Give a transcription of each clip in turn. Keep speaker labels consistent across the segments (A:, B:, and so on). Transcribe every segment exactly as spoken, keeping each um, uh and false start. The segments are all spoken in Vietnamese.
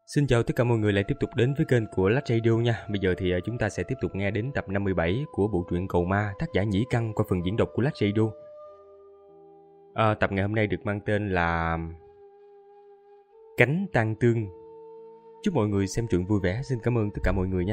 A: Xin chào tất cả mọi người lại tiếp tục đến với kênh của Lách Radio nha. Bây giờ thì chúng ta sẽ tiếp tục nghe đến tập năm mươi bảy của bộ truyện Cầu Ma tác giả Nhĩ Căn qua phần diễn đọc của Lách Radio. À, tập ngày hôm nay được mang tên là Cánh Tang Tương. Chúc mọi người xem truyện vui vẻ. Xin cảm ơn tất cả mọi người nha.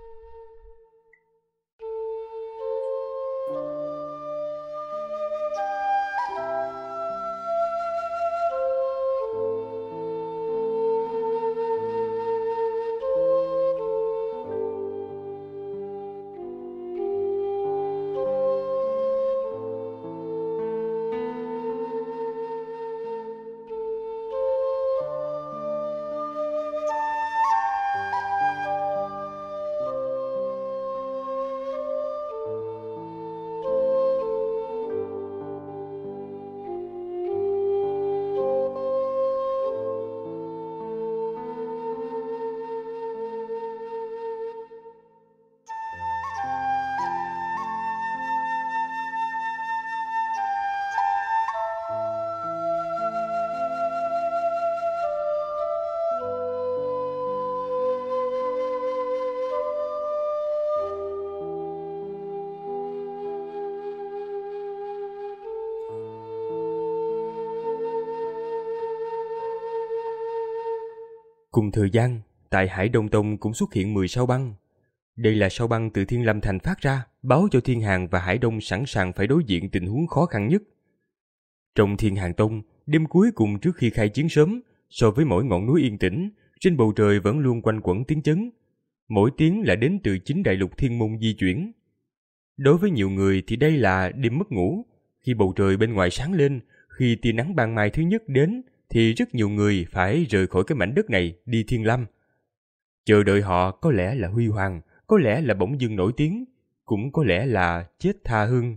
A: Cùng thời gian, tại Hải Đông Tông cũng xuất hiện mười sao băng. Đây là sao băng từ Thiên Lâm Thành phát ra, báo cho Thiên Hàn và Hải Đông sẵn sàng phải đối diện tình huống khó khăn nhất. Trong Thiên Hàn Tông, đêm cuối cùng trước khi khai chiến sớm, so với mỗi ngọn núi yên tĩnh, trên bầu trời vẫn luôn quanh quẩn tiếng chấn. Mỗi tiếng là đến từ chính đại lục thiên môn di chuyển. Đối với nhiều người thì đây là đêm mất ngủ. Khi bầu trời bên ngoài sáng lên, khi tia nắng ban mai thứ nhất đến, thì rất nhiều người phải rời khỏi cái mảnh đất này đi Thiên Lâm. Chờ đợi họ có lẽ là huy hoàng, có lẽ là bỗng dưng nổi tiếng, cũng có lẽ là chết tha hương.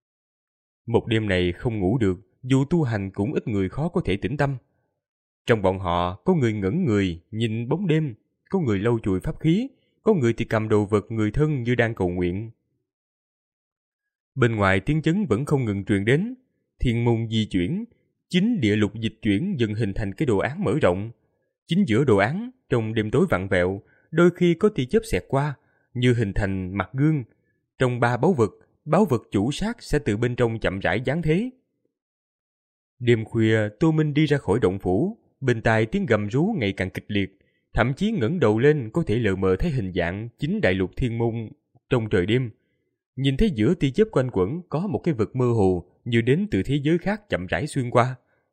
A: Một đêm này không ngủ được, dù tu hành cũng ít người khó có thể tĩnh tâm. Trong bọn họ có người ngẩn người nhìn bóng đêm, có người lau chùi pháp khí, có người thì cầm đồ vật người thân như đang cầu nguyện. Bên ngoài tiếng chấn vẫn không ngừng truyền đến, thiên môn di chuyển. Chính địa lục dịch chuyển dần hình thành cái đồ án mở rộng. Chính giữa đồ án, trong đêm tối vặn vẹo, đôi khi có tia chớp xẹt qua, như hình thành mặt gương. Trong ba báu vật, báu vật chủ sát sẽ từ bên trong chậm rãi giáng thế. Đêm khuya, Tô Minh đi ra khỏi động phủ, bên tai tiếng gầm rú ngày càng kịch liệt, thậm chí ngẩng đầu lên có thể lờ mờ thấy hình dạng chính đại lục thiên môn trong trời đêm. Nhìn thấy giữa tia chớp quanh quẩn có một cái vật mơ hồ như đến từ thế giới khác chậm rãi xuyên qua.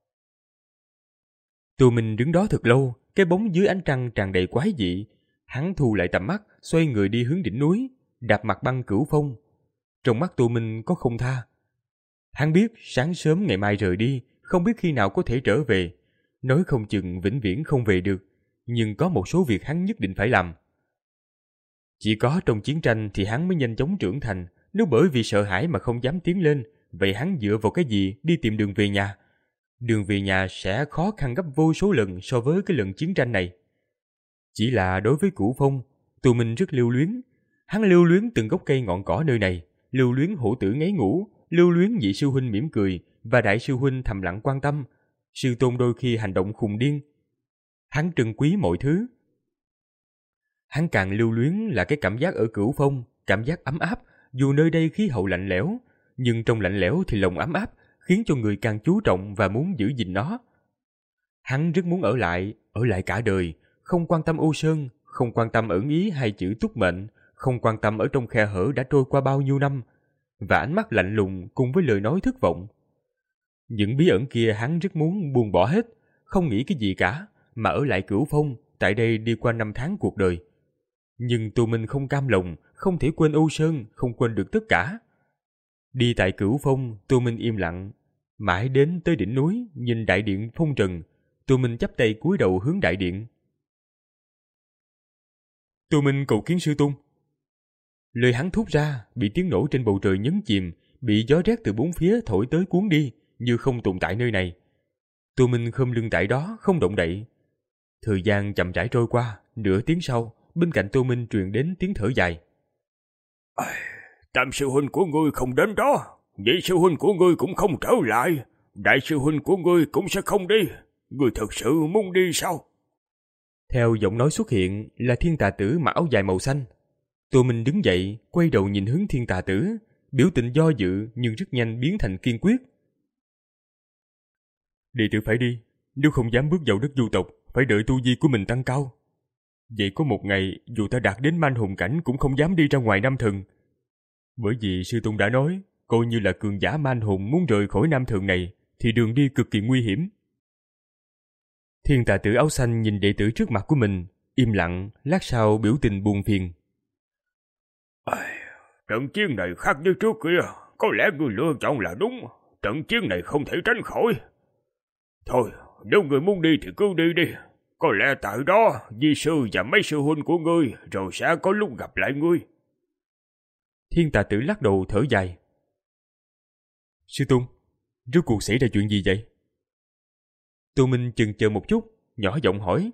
A: Tô Minh đứng đó thật lâu, cái bóng dưới ánh trăng tràn đầy quái dị. Hắn thu lại tầm mắt, xoay người đi hướng đỉnh núi, đạp mặt băng cửu phong. Trong mắt Tô Minh có không tha. Hắn biết sáng sớm ngày mai rời đi, không biết khi nào có thể trở về. Nói không chừng vĩnh viễn không về được, nhưng có một số việc hắn nhất định phải làm. Chỉ có trong chiến tranh thì hắn mới nhanh chóng trưởng thành. Nếu bởi vì sợ hãi mà không dám tiến lên, vậy hắn dựa vào cái gì đi tìm đường về nhà? Đường về nhà sẽ khó khăn gấp vô số lần so với cái lần chiến tranh này. Chỉ là đối với Cửu Phong, Tô Minh rất lưu luyến. Hắn lưu luyến từng gốc cây ngọn cỏ nơi này, lưu luyến hổ tử ngáy ngủ, lưu luyến nhị sư huynh mỉm cười và đại sư huynh thầm lặng quan tâm. Sư tôn đôi khi hành động khùng điên. Hắn trân quý mọi thứ. Hắn càng lưu luyến là cái cảm giác ở Cửu Phong, cảm giác ấm áp, dù nơi đây khí hậu lạnh lẽo, nhưng trong lạnh lẽo thì lòng ấm áp, khiến cho người càng chú trọng và muốn giữ gìn nó. Hắn rất muốn ở lại, ở lại cả đời, không quan tâm ô sơn, không quan tâm ẩn ý hay chữ túc mệnh, không quan tâm ở trong khe hở đã trôi qua bao nhiêu năm, và ánh mắt lạnh lùng cùng với lời nói thất vọng. Những bí ẩn kia hắn rất muốn buông bỏ hết, không nghĩ cái gì cả, mà ở lại Cửu Phong, tại đây đi qua năm tháng cuộc đời. Nhưng Tô Minh không cam lòng, không thể quên ô sơn, không quên được tất cả. Đi tại Cửu Phong, Tô Minh im lặng. Mãi đến tới đỉnh núi, nhìn đại điện phong trần, Tô Minh chắp tay cúi đầu hướng đại điện. Tô Minh cầu kiến sư tôn. Lời hắn thốt ra, bị tiếng nổ trên bầu trời nhấn chìm, bị gió rét từ bốn phía thổi tới cuốn đi, như không tồn tại nơi này. Tô Minh khom lưng tại đó, không động đậy. Thời gian chậm rãi trôi qua, nửa tiếng sau, bên cạnh Tô Minh truyền đến tiếng thở dài.
B: Tam sư huynh của ngươi không đến đó, nhị sư huynh của ngươi cũng không trở lại, đại sư huynh của ngươi cũng sẽ không đi. Ngươi thật sự muốn đi sao?
A: Theo giọng nói xuất hiện là thiên tà tử mặc áo dài màu xanh. Tô Minh đứng dậy, quay đầu nhìn hướng thiên tà tử, biểu tình do dự nhưng rất nhanh biến thành kiên quyết. Đệ tử phải đi, nếu không dám bước vào đất du tộc, phải đợi tu vi của mình tăng cao. Vậy có một ngày, dù ta đạt đến manh hồn cảnh cũng không dám đi ra ngoài Nam Thần. Bởi vì sư tôn đã nói, coi như là cường giả manh hồn muốn rời khỏi Nam Thần này, thì đường đi cực kỳ nguy hiểm. Thiên tà tử áo xanh nhìn đệ tử trước mặt của mình, im lặng, lát sau biểu tình buồn phiền.
B: Trận chiến này khác với trước kia, có lẽ người lựa chọn là đúng, trận chiến này không thể tránh khỏi. Thôi, nếu người muốn đi thì cứ đi đi, có lẽ tại đó di sư và mấy sư huynh của ngươi rồi sẽ có lúc gặp lại ngươi.
A: Thiên tà tử lắc đầu thở dài. Sư tôn, rốt cuộc xảy ra chuyện gì vậy? Tô Minh chần chờ một chút, nhỏ giọng hỏi.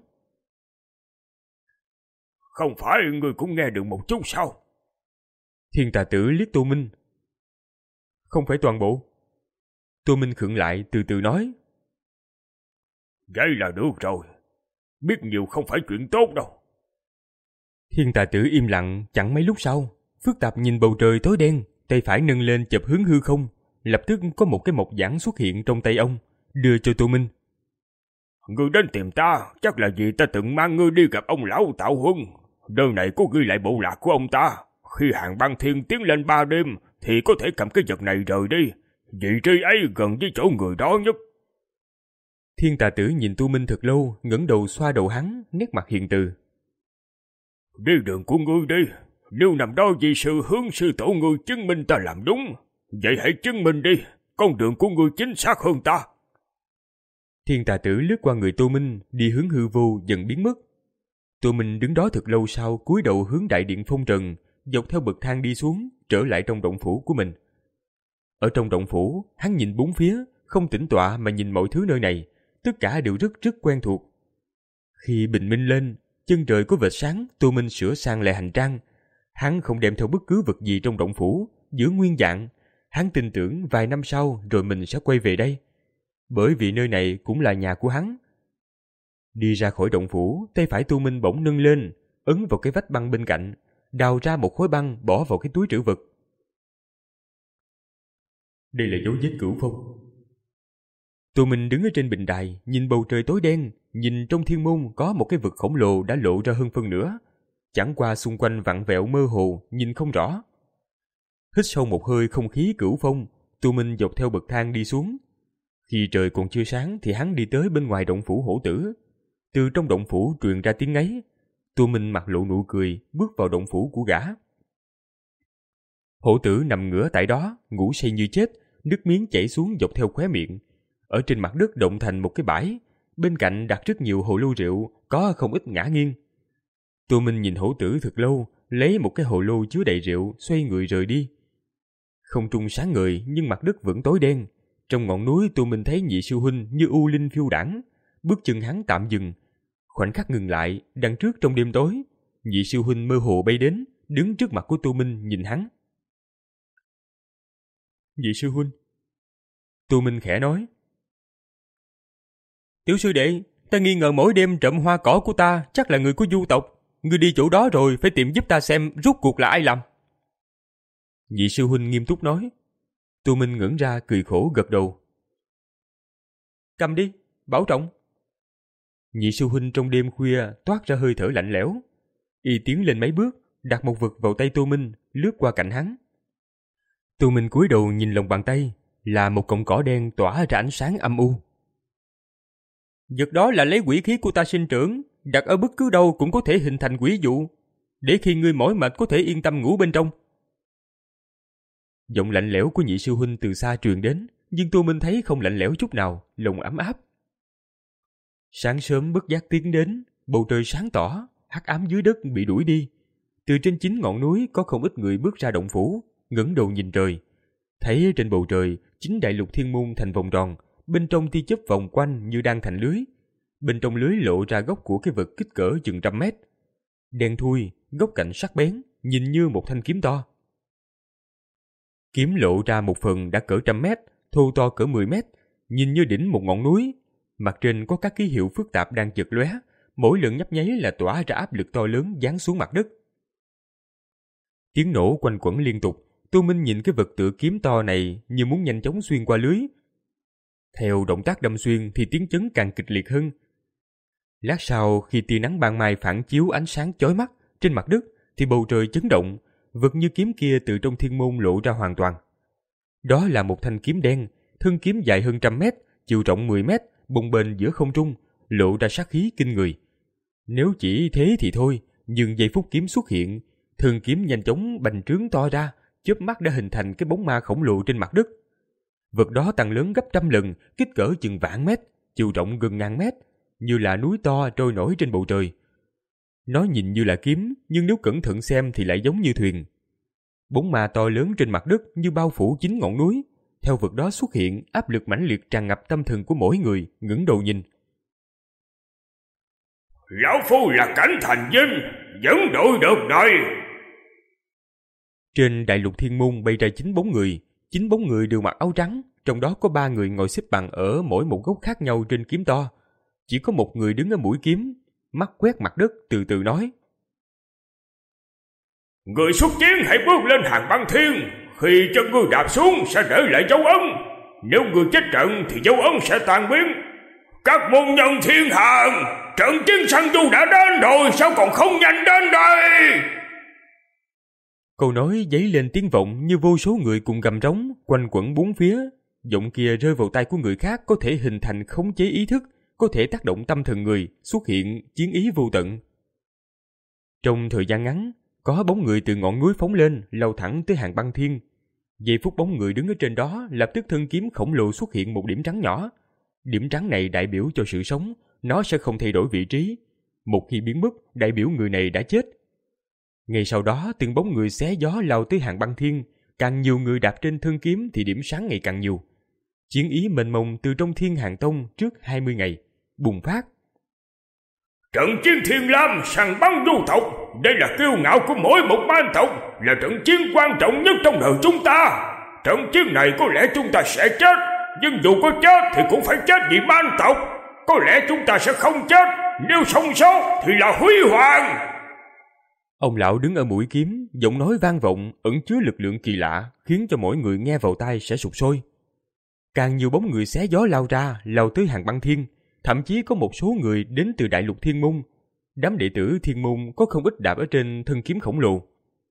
B: Không phải ngươi cũng nghe được một chút sao?
A: Thiên tà tử liếc Tô Minh. Không phải toàn bộ. Tô Minh khựng lại từ từ nói.
B: Vậy là được rồi, biết nhiều không phải chuyện tốt đâu.
A: Thiên tà tử im lặng chẳng mấy lúc sau, phức tạp nhìn bầu trời tối đen, tay phải nâng lên chụp hướng hư không, lập tức có một cái mộc giản xuất hiện trong tay ông, đưa cho Tô Minh.
B: Ngươi đến tìm ta, chắc là vì ta từng mang ngươi đi gặp ông lão Tạo Huân. Nơi này có ghi lại bộ lạc của ông ta. Khi Hàng Băng Thiên tiến lên ba đêm, thì có thể cầm cái vật này rời đi. Vị trí ấy gần với chỗ người đó nhất.
A: Thiên tà tử nhìn Tô Minh thật lâu, ngẩng đầu xoa đầu hắn, nét mặt hiền từ.
B: Đi đường của ngươi đi. Nếu nằm đó vì sự hướng sư tổ ngươi chứng minh ta làm đúng, vậy hãy chứng minh đi. Con đường của ngươi chính xác hơn ta.
A: Thiên tà tử lướt qua người Tô Minh, đi hướng hư vô dần biến mất. Tô Minh đứng đó thật lâu sau, cúi đầu hướng đại điện phong trần, dọc theo bậc thang đi xuống, trở lại trong động phủ của mình. Ở trong động phủ, hắn nhìn bốn phía, không tĩnh tọa mà nhìn mọi thứ nơi này, tất cả đều rất rất quen thuộc. Khi bình minh lên, chân trời có vệt sáng, Tô Minh sửa sang lại hành trang. Hắn không đem theo bất cứ vật gì trong động phủ, giữ nguyên dạng. Hắn tin tưởng vài năm sau rồi mình sẽ quay về đây. Bởi vì nơi này cũng là nhà của hắn. Đi ra khỏi động phủ, tay phải Tô Minh bỗng nâng lên, ấn vào cái vách băng bên cạnh, đào ra một khối băng bỏ vào cái túi trữ vật. Đây là dấu vết Cửu Phong. Tô Minh đứng ở trên bình đài, nhìn bầu trời tối đen, nhìn trong thiên môn có một cái vực khổng lồ đã lộ ra hơn phân nửa. Chẳng qua xung quanh vặn vẹo mơ hồ, nhìn không rõ. Hít sâu một hơi không khí Cửu Phong, Tô Minh dọc theo bậc thang đi xuống. Khi trời còn chưa sáng thì hắn đi tới bên ngoài động phủ hổ tử. Từ trong động phủ truyền ra tiếng ngáy. Tô Minh mặt lộ nụ cười, bước vào động phủ của gã. Hổ tử nằm ngửa tại đó, ngủ say như chết, nước miếng chảy xuống dọc theo khóe miệng. Ở trên mặt đất động thành một cái bãi, bên cạnh đặt rất nhiều hồ lô rượu, có không ít ngã nghiêng. Tô Minh nhìn hổ tử thật lâu, lấy một cái hồ lô chứa đầy rượu, xoay người rời đi. Không trung sáng ngời nhưng mặt đất vẫn tối đen. Trong ngọn núi Tô Minh thấy nhị sư huynh như u linh phiêu đãng, bước chân hắn tạm dừng. Khoảnh khắc ngừng lại, đằng trước trong đêm tối, nhị sư huynh mơ hồ bay đến, đứng trước mặt của Tô Minh nhìn hắn. Nhị sư huynh. Tô Minh khẽ nói. Tiểu sư đệ, ta nghi ngờ mỗi đêm trộm hoa cỏ của ta chắc là người của du tộc. Ngươi đi chỗ đó rồi phải tìm giúp ta xem rốt cuộc là ai làm. Nhị sư huynh nghiêm túc nói. Tô Minh ngẩng ra cười khổ gật đầu. Cầm đi, bảo trọng. Nhị sư huynh trong đêm khuya toát ra hơi thở lạnh lẽo. Y tiến lên mấy bước, đặt một vật vào tay Tô Minh, lướt qua cạnh hắn. Tô Minh cúi đầu nhìn lòng bàn tay, là một cọng cỏ đen tỏa ra ánh sáng âm u. Vật đó là lấy quỷ khí của ta sinh trưởng, đặt ở bất cứ đâu cũng có thể hình thành quỷ dụ, để khi ngươi mỏi mệt có thể yên tâm ngủ bên trong. Giọng lạnh lẽo của nhị sư huynh từ xa truyền đến, nhưng Tô Minh thấy không lạnh lẽo chút nào, lòng ấm áp. Sáng sớm bất giác tiến đến, bầu trời sáng tỏ, hắc ám dưới đất bị đuổi đi. Từ trên chính ngọn núi có không ít người bước ra động phủ, ngẩng đầu nhìn trời. Thấy trên bầu trời, chính đại lục thiên môn thành vòng tròn, bên trong tia chớp vòng quanh như đang thành lưới. Bên trong lưới lộ ra góc của cái vật kích cỡ chừng trăm mét. Đen thui, góc cạnh sắc bén, nhìn như một thanh kiếm to. Kiếm lộ ra một phần đã cỡ trăm mét, thô to cỡ mười mét, nhìn như đỉnh một ngọn núi. Mặt trên có các ký hiệu phức tạp đang chật lóe, mỗi lần nhấp nháy là tỏa ra áp lực to lớn giáng xuống mặt đất. Tiếng nổ quanh quẩn liên tục, Tô Minh nhìn cái vật tựa kiếm to này như muốn nhanh chóng xuyên qua lưới. Theo động tác đâm xuyên thì tiếng chấn càng kịch liệt hơn. Lát sau, khi tia nắng ban mai phản chiếu ánh sáng chói mắt trên mặt đất thì bầu trời chấn động, vật như kiếm kia từ trong thiên môn lộ ra hoàn toàn. Đó là một thanh kiếm đen, thân kiếm dài hơn trăm mét, chiều rộng mười mét, bồng bềnh giữa không trung, lộ ra sát khí kinh người. Nếu chỉ thế thì thôi, nhưng giây phút kiếm xuất hiện, thân kiếm nhanh chóng bành trướng to ra, chớp mắt đã hình thành cái bóng ma khổng lồ trên mặt đất. Vật đó tăng lớn gấp trăm lần, kích cỡ chừng vạn mét, chiều rộng gần ngàn mét, như là núi to trôi nổi trên bầu trời. Nó nhìn như là kiếm, nhưng nếu cẩn thận xem thì lại giống như thuyền. Bóng ma to lớn trên mặt đất như bao phủ chín ngọn núi. Theo vật đó xuất hiện, áp lực mãnh liệt tràn ngập tâm thần của mỗi người, ngẩng đầu nhìn.
B: Lão Phu là Cảnh Thành Vinh, dẫn đội đợt này.
A: Trên đại lục thiên môn bay ra chín bóng người, chín bóng người đều mặc áo trắng, trong đó có ba người ngồi xếp bằng ở mỗi một góc khác nhau trên kiếm to. Chỉ có một người đứng ở mũi kiếm, mắt quét mặt đất từ từ nói.
B: Người xuất chiến hãy bước lên hàng băng thiên, khi chân ngươi đạp xuống sẽ để lại dấu ấn. Nếu ngươi chết trận thì dấu ấn sẽ tan biến. Các môn nhân thiên hàng, trận chiến săn du đã đến rồi, sao còn không nhanh đến đây?
A: Câu nói dấy lên tiếng vọng như vô số người cùng gầm rống, quanh quẩn bốn phía. Giọng kia rơi vào tai của người khác có thể hình thành khống chế ý thức, có thể tác động tâm thần người, xuất hiện chiến ý vô tận. Trong thời gian ngắn, có bóng người từ ngọn núi phóng lên, lao thẳng tới hàng băng thiên. Giây phút bóng người đứng ở trên đó, lập tức thân kiếm khổng lồ xuất hiện một điểm trắng nhỏ. Điểm trắng này đại biểu cho sự sống, nó sẽ không thay đổi vị trí. Một khi biến mất, đại biểu người này đã chết. Ngay sau đó, từng bóng người xé gió lao tới hàng băng thiên. Càng nhiều người đạp trên thân kiếm thì điểm sáng ngày càng nhiều. Chiến ý mênh mông từ trong Thiên Hàng Tông trước hai mươi ngày bùng phát.
B: Trận chiến Thiên Lam săn bắn du tộc, đây là kiêu ngạo của mỗi một man tộc, là trận chiến quan trọng nhất trong đời chúng ta. Trận chiến này có lẽ chúng ta sẽ chết, nhưng dù có chết thì cũng phải chết vì man tộc. Có lẽ chúng ta sẽ không chết, nếu sống sót thì là huy hoàng.
A: Ông lão đứng ở mũi kiếm, giọng nói vang vọng, ẩn chứa lực lượng kỳ lạ, khiến cho mỗi người nghe vào tai sẽ sụp sôi. Càng nhiều bóng người xé gió lao ra, lao tới hàng băng thiên, thậm chí có một số người đến từ đại lục thiên môn. Đám đệ tử thiên môn có không ít đạp ở trên thân kiếm khổng lồ.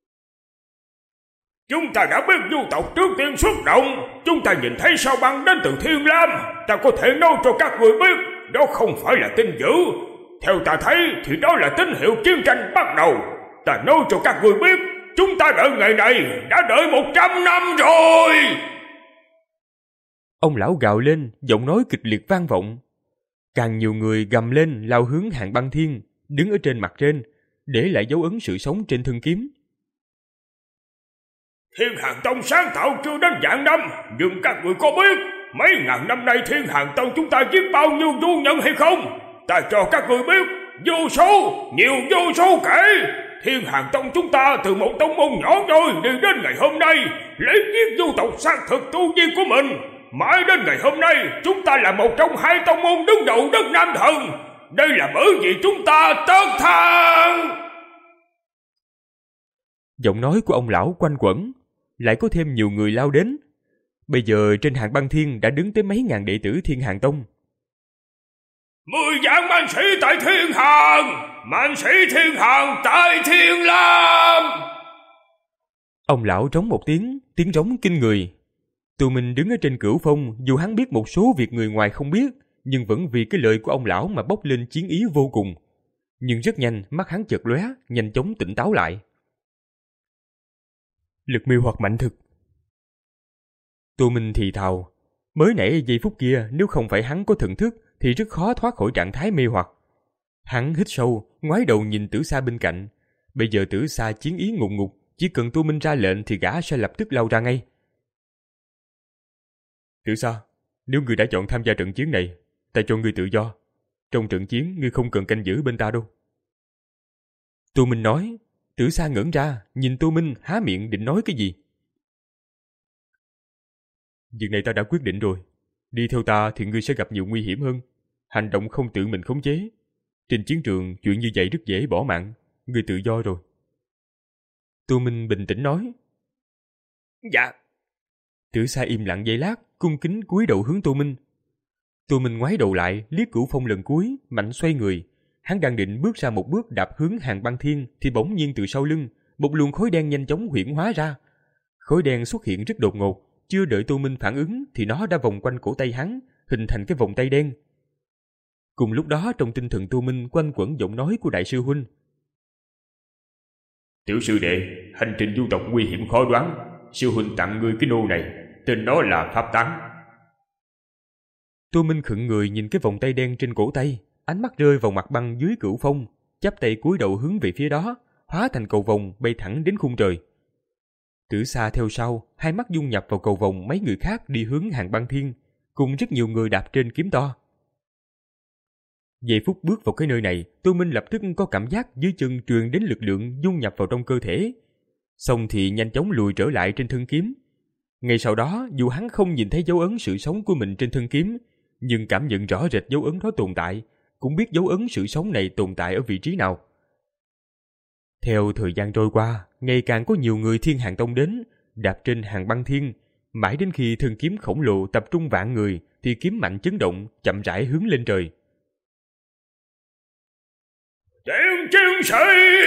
B: Chúng ta đã biết du tộc trước tiên xuất động, chúng ta nhìn thấy sao băng đến từ Thiên Lam, ta có thể nói cho các người biết, đó không phải là tin dữ. Theo ta thấy thì đó là tín hiệu chiến tranh bắt đầu. Ta nói cho các người biết, chúng ta đợi ngày này đã đợi một trăm năm rồi.
A: Ông lão gào lên, giọng nói kịch liệt vang vọng. Càng nhiều người gầm lên lao hướng hàng băng thiên, đứng ở trên mặt trên, để lại dấu ấn sự sống trên thân kiếm.
B: Thiên Hàng Tông sáng tạo chưa đến vạn năm, nhưng các người có biết mấy ngàn năm nay Thiên Hàng Tông chúng ta giết bao nhiêu du nhân hay không? Ta cho các người biết, vô số, nhiều vô số kể. Thiên Hàng Tông chúng ta từ một tông môn nhỏ nhoi đi đến ngày hôm nay, lấy giết du tộc xác thực tu vi của mình. Mãi đến ngày hôm nay, chúng ta là một trong hai tông môn đứng đầu đất Nam Thần. Đây là bởi vì chúng ta tất thắng.
A: Giọng nói của ông lão quanh quẩn, lại có thêm nhiều người lao đến. Bây giờ trên hàng băng thiên đã đứng tới mấy ngàn đệ tử Thiên Hàng Tông.
B: Mười vạn man sĩ tại Thiên Hàng, man sĩ Thiên Hàng tại Thiên Lam.
A: Ông lão trống một tiếng, tiếng trống kinh người. Tụi mình đứng ở trên cửu phong, dù hắn biết một số việc người ngoài không biết, nhưng vẫn vì cái lời của ông lão mà bốc lên chiến ý vô cùng. Nhưng rất nhanh, mắt hắn chợt lóe, nhanh chóng tỉnh táo lại. Lực mê hoặc mạnh thực. Tụi mình thì thào, mới nãy giây phút kia nếu không phải hắn có thần thức thì rất khó thoát khỏi trạng thái mê hoặc. Hắn hít sâu, ngoái đầu nhìn Tử Sa bên cạnh. Bây giờ Tử Sa chiến ý ngục ngục, chỉ cần Tu Minh ra lệnh thì gã sẽ lập tức lao ra ngay. Tử Sa, nếu ngươi đã chọn tham gia trận chiến này, ta cho ngươi tự do. Trong trận chiến ngươi không cần canh giữ bên ta đâu. Tu Minh nói. Tử Sa ngẩn ra, nhìn Tu Minh há miệng định nói cái gì. Việc này ta đã quyết định rồi. Đi theo ta thì ngươi sẽ gặp nhiều nguy hiểm hơn. Hành động không tự mình khống chế. Trên chiến trường, chuyện như vậy rất dễ bỏ mạng. Ngươi tự do rồi. Tô Minh bình tĩnh nói.
B: Dạ.
A: Tử Sa im lặng giây lát, cung kính cúi đầu hướng Tô Minh. Tô Minh ngoái đầu lại, liếc Cửu Phong lần cuối, mạnh xoay người. Hắn đang định bước ra một bước đạp hướng Hàn Băng Thiên, thì bỗng nhiên từ sau lưng, một luồng khói đen nhanh chóng huyễn hóa ra. Khói đen xuất hiện rất đột ngột, chưa đợi Tô Minh phản ứng thì nó đã vòng quanh cổ tay hắn, hình thành cái vòng tay đen. Cùng lúc đó, trong tinh thần Tô Minh quanh quẩn giọng nói của đại sư huynh.
B: Tiểu sư đệ, hành trình du tộc nguy hiểm khó đoán. Sư huynh tặng ngươi cái nô này, tên nó là Pháp Tán.
A: Tô Minh khựng người nhìn cái vòng tay đen trên cổ tay, ánh mắt rơi vào mặt băng dưới Cửu Phong, chắp tay cúi đầu hướng về phía đó, hóa thành cầu vồng bay thẳng đến khung trời. Tử Sa theo sau, hai mắt dung nhập vào cầu vồng mấy người khác đi hướng Hàn Băng Thiên, cùng rất nhiều người đạp trên kiếm to. Giây phút bước vào cái nơi này, Tô Minh lập tức có cảm giác dưới chân truyền đến lực lượng dung nhập vào trong cơ thể. Xong thì nhanh chóng lùi trở lại trên thân kiếm. Ngay sau đó, dù hắn không nhìn thấy dấu ấn sự sống của mình trên thân kiếm, nhưng cảm nhận rõ rệt dấu ấn đó tồn tại, cũng biết dấu ấn sự sống này tồn tại ở vị trí nào. Theo thời gian trôi qua, ngày càng có nhiều người Thiên Hàn Tông đến, đạp trên Hàn Băng Thiên, mãi đến khi thân kiếm khổng lồ tập trung vạn người, thì kiếm mạnh chấn động, chậm rãi hướng lên trời.
B: Tiền chiến sĩ!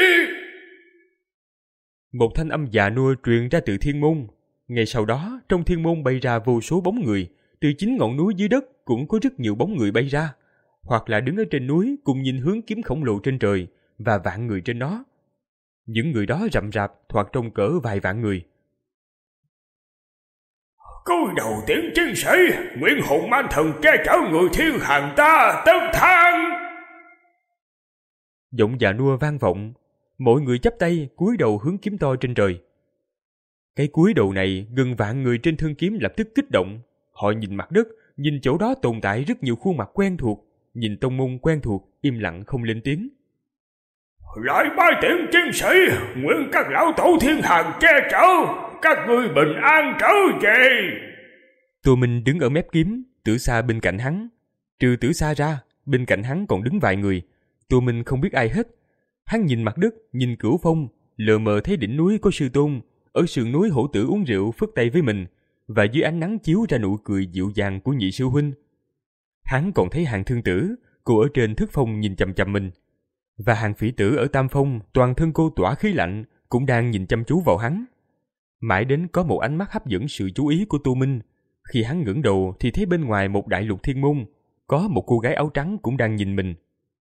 A: Một thanh âm già nua truyền ra từ thiên môn. Ngay sau đó, trong thiên môn bay ra vô số bóng người, từ chính ngọn núi dưới đất cũng có rất nhiều bóng người bay ra, hoặc là đứng ở trên núi cùng nhìn hướng kiếm khổng lồ trên trời và vạn người trên nó. Những người đó rậm rạp thoạt trông cỡ vài vạn người.
B: Cúi đầu tiến chiến sĩ, nguyện hồn man thần che chở người Thiên Hàn ta tất thang.
A: Giọng già nua vang vọng, mọi người chắp tay cúi đầu hướng kiếm to trên trời. Cái cúi đầu này gần vạn người trên thân kiếm lập tức kích động. Họ nhìn mặt đất, nhìn chỗ đó tồn tại rất nhiều khuôn mặt quen thuộc, nhìn tông môn quen thuộc, im lặng không lên tiếng.
B: Lại bái tiễn chiến sĩ, nguyện các lão tổ Thiên Hàn che chở, các ngươi bình an trở về.
A: Tô Minh đứng ở mép kiếm, Tử Sa bên cạnh hắn. Trừ Tử Sa ra, bên cạnh hắn còn đứng vài người. Tô Minh không biết ai hết. Hắn nhìn mặt đất, nhìn Cửu Phong, lờ mờ thấy đỉnh núi có sư tôn, ở sườn núi hổ tử uống rượu phất tay với mình, và dưới ánh nắng chiếu ra nụ cười dịu dàng của nhị sư huynh. Hắn còn thấy Hàn Thương Tử, cô ở trên Thức Phong nhìn chằm chằm mình, và Hàn Phỉ Tử ở Tam Phong, toàn thân cô tỏa khí lạnh, cũng đang nhìn chăm chú vào hắn. Mãi đến có một ánh mắt hấp dẫn sự chú ý của Tô Minh. Khi hắn ngẩng đầu thì thấy bên ngoài một đại lục thiên môn, có một cô gái áo trắng cũng đang nhìn mình.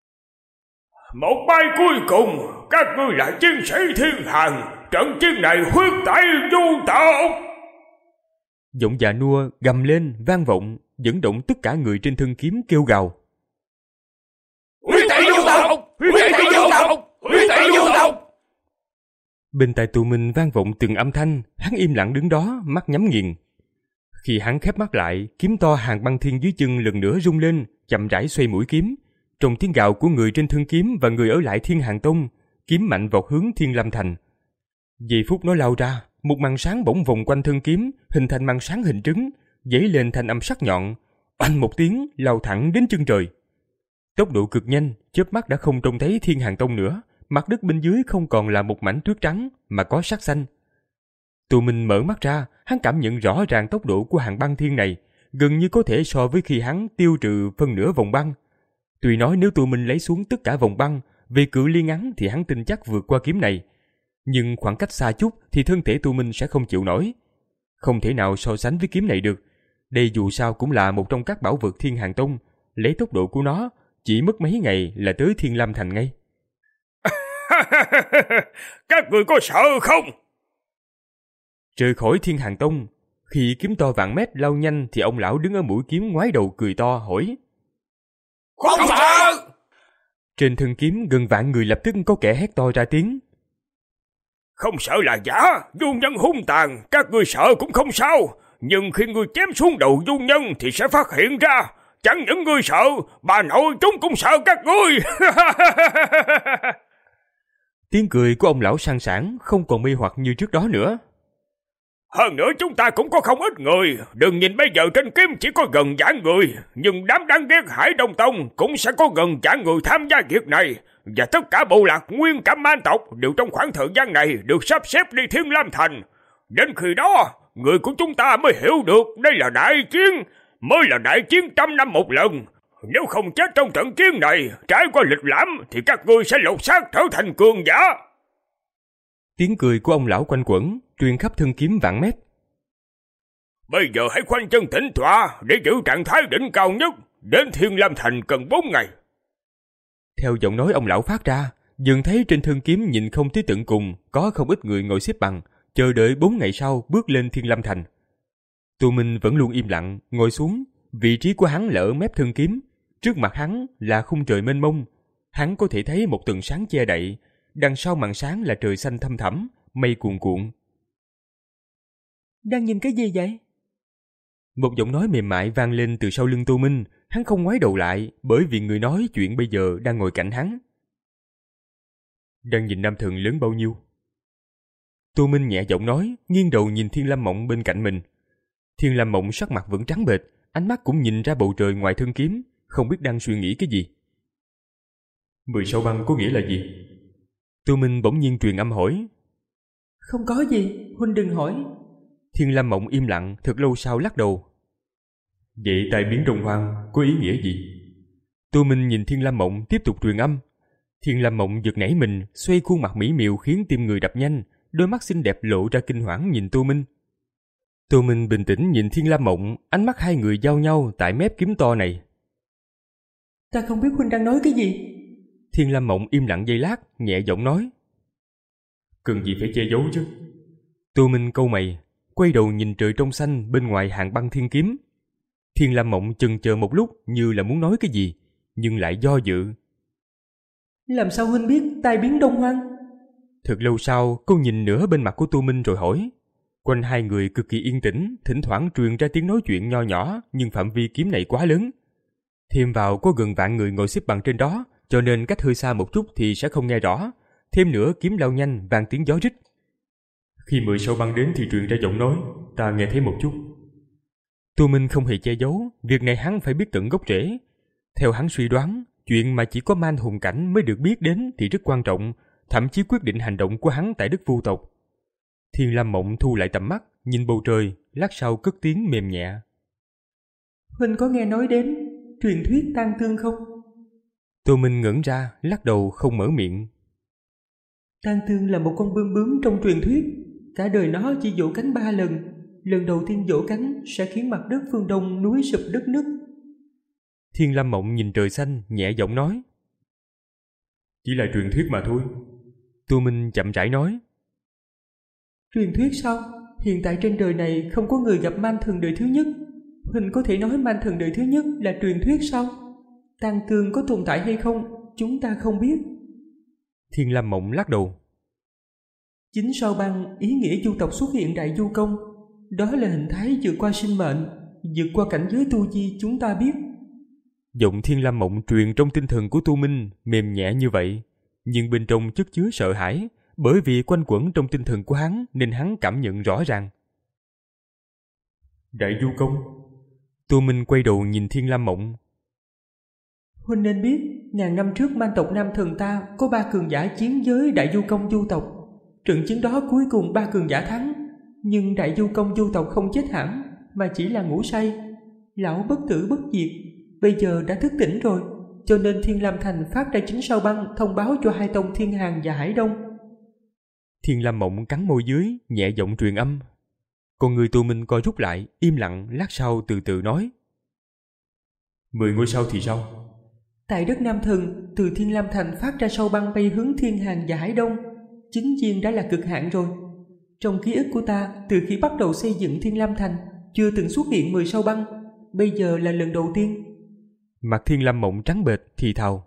B: Một bài cuối cùng, các ngươi là chiến sĩ Thiên Hàn, trận chiến này huyết tẩy du tộc.
A: Giọng già nua gầm lên vang vọng, dẫn động tất cả người trên thân kiếm kêu gào.
B: Huyết tẩy du tộc, huyết tẩy du tộc, huyết tẩy du tộc.
A: Bên tai Tô Minh vang vọng từng âm thanh, hắn im lặng đứng đó, mắt nhắm nghiền. Khi hắn khép mắt lại, kiếm to Hàn Băng Thiên dưới chân lần nữa rung lên, chậm rãi xoay mũi kiếm. Trong tiếng gào của người trên thân kiếm và người ở lại Thiên Hàn Tông, kiếm mạnh vọt hướng Thiên Lâm Thành. Giây phút nó lao ra, một màn sáng bỗng vòng quanh thân kiếm, hình thành màn sáng hình trứng, dấy lên thanh âm sắc nhọn, oanh một tiếng lao thẳng đến chân trời. Tốc độ cực nhanh, chớp mắt đã không trông thấy Thiên Hàn Tông nữa, mặt đất bên dưới không còn là một mảnh tuyết trắng mà có sắc xanh. Tô Minh mở mắt ra, hắn cảm nhận rõ ràng tốc độ của Hàn Băng Thiên này, gần như có thể so với khi hắn tiêu trừ phân nửa vòng băng. Tuy nói nếu Tô Minh lấy xuống tất cả vòng băng, về cự ly ngắn thì hắn tin chắc vượt qua kiếm này. Nhưng khoảng cách xa chút thì thân thể Tô Minh sẽ không chịu nổi. Không thể nào so sánh với kiếm này được. Đây dù sao cũng là một trong các bảo vật Thiên Hàn Tông, lấy tốc độ của nó, chỉ mất mấy ngày là tới Thiên Lam Thành ngay.
B: Các người có sợ không?
A: Rời khỏi Thiên Hàn Tông, khi kiếm to vạn mét lao nhanh thì ông lão đứng ở mũi kiếm ngoái đầu cười to hỏi.
B: Không sợ!
A: Trên thân kiếm gần vạn người lập tức có kẻ hét to ra tiếng.
B: Không sợ là giả, du nhân hung tàn, các ngươi sợ cũng không sao. Nhưng khi ngươi chém xuống đầu du nhân thì sẽ phát hiện ra, chẳng những ngươi sợ, bà nội chúng cũng sợ các ngươi.
A: Tiếng cười của ông lão sang sảng không còn mê hoặc như trước đó nữa.
B: Hơn nữa chúng ta cũng có không ít người, đừng nhìn bây giờ trên kiếm chỉ có gần vạn người, nhưng đám đáng ghét Hải Đông Tông cũng sẽ có gần vạn người tham gia việc này, và tất cả bộ lạc nguyên cả man tộc đều trong khoảng thời gian này được sắp xếp đi Thiên Lam Thành. Đến khi đó, người của chúng ta mới hiểu được đây là đại chiến, mới là đại chiến trăm năm một lần. Nếu không chết trong trận chiến này, trải qua lịch lãm thì các ngươi sẽ lột xác trở thành cường giả.
A: Tiếng cười của ông lão quanh quẩn, truyền khắp thân kiếm vạn mét.
B: Bây giờ hãy khoanh chân tĩnh tọa để giữ trạng thái đỉnh cao nhất. Đến Thiên Lam Thành cần bốn ngày.
A: Theo giọng nói ông lão phát ra, dường thấy trên thân kiếm nhìn không tới tận cùng, có không ít người ngồi xếp bằng, chờ đợi bốn ngày sau bước lên Thiên Lam Thành. Tô Minh vẫn luôn im lặng, ngồi xuống, vị trí của hắn là ở mép thân kiếm. Trước mặt hắn là khung trời mênh mông, hắn có thể thấy một tầng sáng che đậy, đằng sau màn sáng là trời xanh thăm thẳm, mây cuồn cuộn. Đang nhìn cái gì vậy? Một giọng nói mềm mại vang lên từ sau lưng Tô Minh, hắn không ngoái đầu lại bởi vì người nói chuyện bây giờ đang ngồi cạnh hắn. Đang nhìn nam thần lớn bao nhiêu? Tô Minh nhẹ giọng nói, nghiêng đầu nhìn Thiên Lam Mộng bên cạnh mình. Thiên Lam Mộng sắc mặt vẫn trắng bệch, ánh mắt cũng nhìn ra bầu trời ngoài thân kiếm, không biết đang suy nghĩ cái gì. Mười sao băng có nghĩa là gì? Tô Minh bỗng nhiên truyền âm hỏi. Không có gì, huynh đừng hỏi. Thiên Lam Mộng im lặng, thật lâu sau lắc đầu. Vậy tai biến rồng hoang có ý nghĩa gì? Tô Minh nhìn Thiên Lam Mộng tiếp tục truyền âm. Thiên Lam Mộng giật nảy mình, xoay khuôn mặt mỹ miều khiến tim người đập nhanh, đôi mắt xinh đẹp lộ ra kinh hoảng nhìn Tô Minh. Tô Minh bình tĩnh nhìn Thiên Lam Mộng, ánh mắt hai người giao nhau tại mép kiếm to này. Ta không biết huynh đang nói cái gì. Thiên Lam Mộng im lặng giây lát, nhẹ giọng nói. Cần gì phải che giấu chứ? Tô Minh cau mày, quay đầu nhìn trời trong xanh bên ngoài hàng băng thiên kiếm. Thiên Lam Mộng chần chờ một lúc như là muốn nói cái gì, nhưng lại do dự. Làm sao huynh biết tai biến đông hoang? Thật lâu sau, cô nhìn nửa bên mặt của Tô Minh rồi hỏi. Quanh hai người cực kỳ yên tĩnh, thỉnh thoảng truyền ra tiếng nói chuyện nho nhỏ, nhưng phạm vi kiếm này quá lớn. Thêm vào có gần vạn người ngồi xếp bằng trên đó, cho nên cách hơi xa một chút thì sẽ không nghe rõ. Thêm nữa kiếm lao nhanh, vang tiếng gió rít. Khi mười sao băng đến thì truyền ra giọng nói, ta nghe thấy một chút. Tô Minh không hề che giấu, việc này hắn phải biết tận gốc rễ. Theo hắn suy đoán, chuyện mà chỉ có man hùng cảnh mới được biết đến thì rất quan trọng, thậm chí quyết định hành động của hắn tại đất Vu tộc. Thiên Lam Mộng thu lại tầm mắt, nhìn bầu trời, lát sau cất tiếng mềm nhẹ. Huynh có nghe nói đến truyền thuyết tang thương không? Tô Minh ngẩn ra, lắc đầu không mở miệng. Tang thương là một con bướm bướm trong truyền thuyết, cả đời nó chỉ vỗ cánh ba lần, lần đầu tiên vỗ cánh sẽ khiến mặt đất phương Đông núi sụp đất nứt. Thiên Lam Mộng nhìn trời xanh, nhẹ giọng nói. Chỉ là truyền thuyết mà thôi. Tô Minh chậm rãi nói. Truyền thuyết sao? Hiện tại trên đời này không có người gặp man thần đời thứ nhất. Huynh có thể nói man thần đời thứ nhất là truyền thuyết sao? Tang thương có tồn tại hay không, chúng ta không biết. Thiên Lam Mộng lắc đầu. Chính sao băng, ý nghĩa du tộc xuất hiện đại du công. Đó là hình thái vượt qua sinh mệnh, vượt qua cảnh giới tu vi chúng ta biết. Giọng Thiên Lam Mộng truyền trong tinh thần của Tô Minh mềm nhẹ như vậy, nhưng bên trong chất chứa sợ hãi, bởi vì quanh quẩn trong tinh thần của hắn nên hắn cảm nhận rõ ràng. Đại du công. Tô Minh quay đầu nhìn Thiên Lam Mộng. Huynh nên biết, ngàn năm trước man tộc Nam Thần ta có ba cường giả chiến với đại du công du tộc. Trận chiến đó cuối cùng ba cường giả thắng, nhưng đại du công du tộc không chết hẳn, mà chỉ là ngủ say. Lão bất tử bất diệt, bây giờ đã thức tỉnh rồi, cho nên Thiên Lam Thành phát ra chính sao băng thông báo cho hai tông Thiên Hàn và Hải Đông. Thiên Lam Mộng cắn môi dưới, nhẹ giọng truyền âm. Con người Tô Minh co rút lại, im lặng, lát sau từ từ nói. Mười ngôi sao thì sao? Tại đất Nam Thần, từ Thiên Lam Thành phát ra sao băng bay hướng Thiên Hàn và Hải Đông. Chính viên đã là cực hạn rồi. Trong ký ức của ta, từ khi bắt đầu xây dựng Thiên Lam Thành, chưa từng xuất hiện mười sao băng. Bây giờ là lần đầu tiên. Mặt Thiên Lam Mộng trắng bệch thì thào.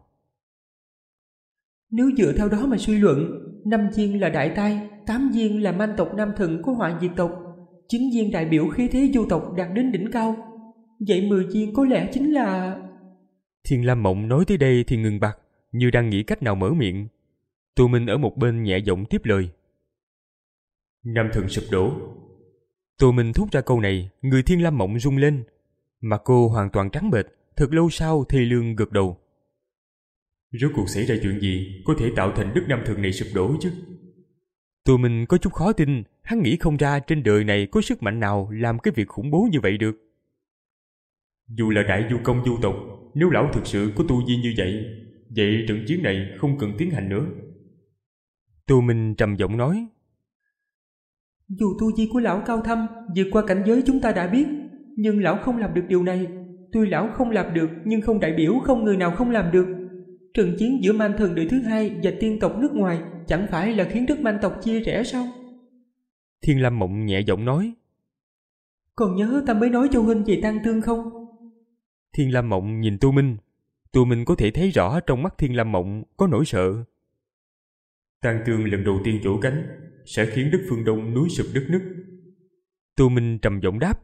A: Nếu dựa theo đó mà suy luận, năm viên là đại tai, tám viên là man tộc Nam Thần của họa diệt tộc, chín viên đại biểu khí thế du tộc đạt đến đỉnh cao. Vậy mười viên có lẽ chính là... Thiên Lam Mộng nói tới đây thì ngừng bặt, như đang nghĩ cách nào mở miệng. Tô Minh ở một bên nhẹ giọng tiếp lời. Nam Thần sụp đổ. Tô Minh thốt ra câu này, người Thiên Lam Mộng rung lên. Mặt cô hoàn toàn trắng bệch, thật lâu sau thê lương gật đầu. Rốt cuộc xảy ra chuyện gì có thể tạo thành Đức Nam Thần này sụp đổ chứ? Tô Minh có chút khó tin, hắn nghĩ không ra trên đời này có sức mạnh nào làm cái việc khủng bố như vậy được. Dù là đại du công du tộc, nếu lão thực sự có tu vi như vậy, vậy trận chiến này không cần tiến hành nữa. Tô Minh trầm giọng nói.
C: Dù tu vi của lão cao thâm, vượt qua cảnh giới chúng ta đã biết, nhưng lão không làm được điều này. Tuy lão không làm được, nhưng không đại biểu không người nào không làm được. Trận chiến giữa Man Thần đời thứ hai và tiên tộc nước ngoài chẳng phải là khiến Đức Man tộc chia rẽ sao?
A: Thiên Lam Mộng nhẹ giọng nói.
C: Còn nhớ ta mới nói cho huynh về Tang Tương không?
A: Thiên Lam Mộng nhìn Tô Minh. Tô Minh có thể thấy rõ trong mắt Thiên Lam Mộng có nỗi sợ. Tang Tương lần đầu tiên vỗ cánh sẽ khiến đất phương Đông núi sụp đất nứt. Tô Minh trầm giọng đáp.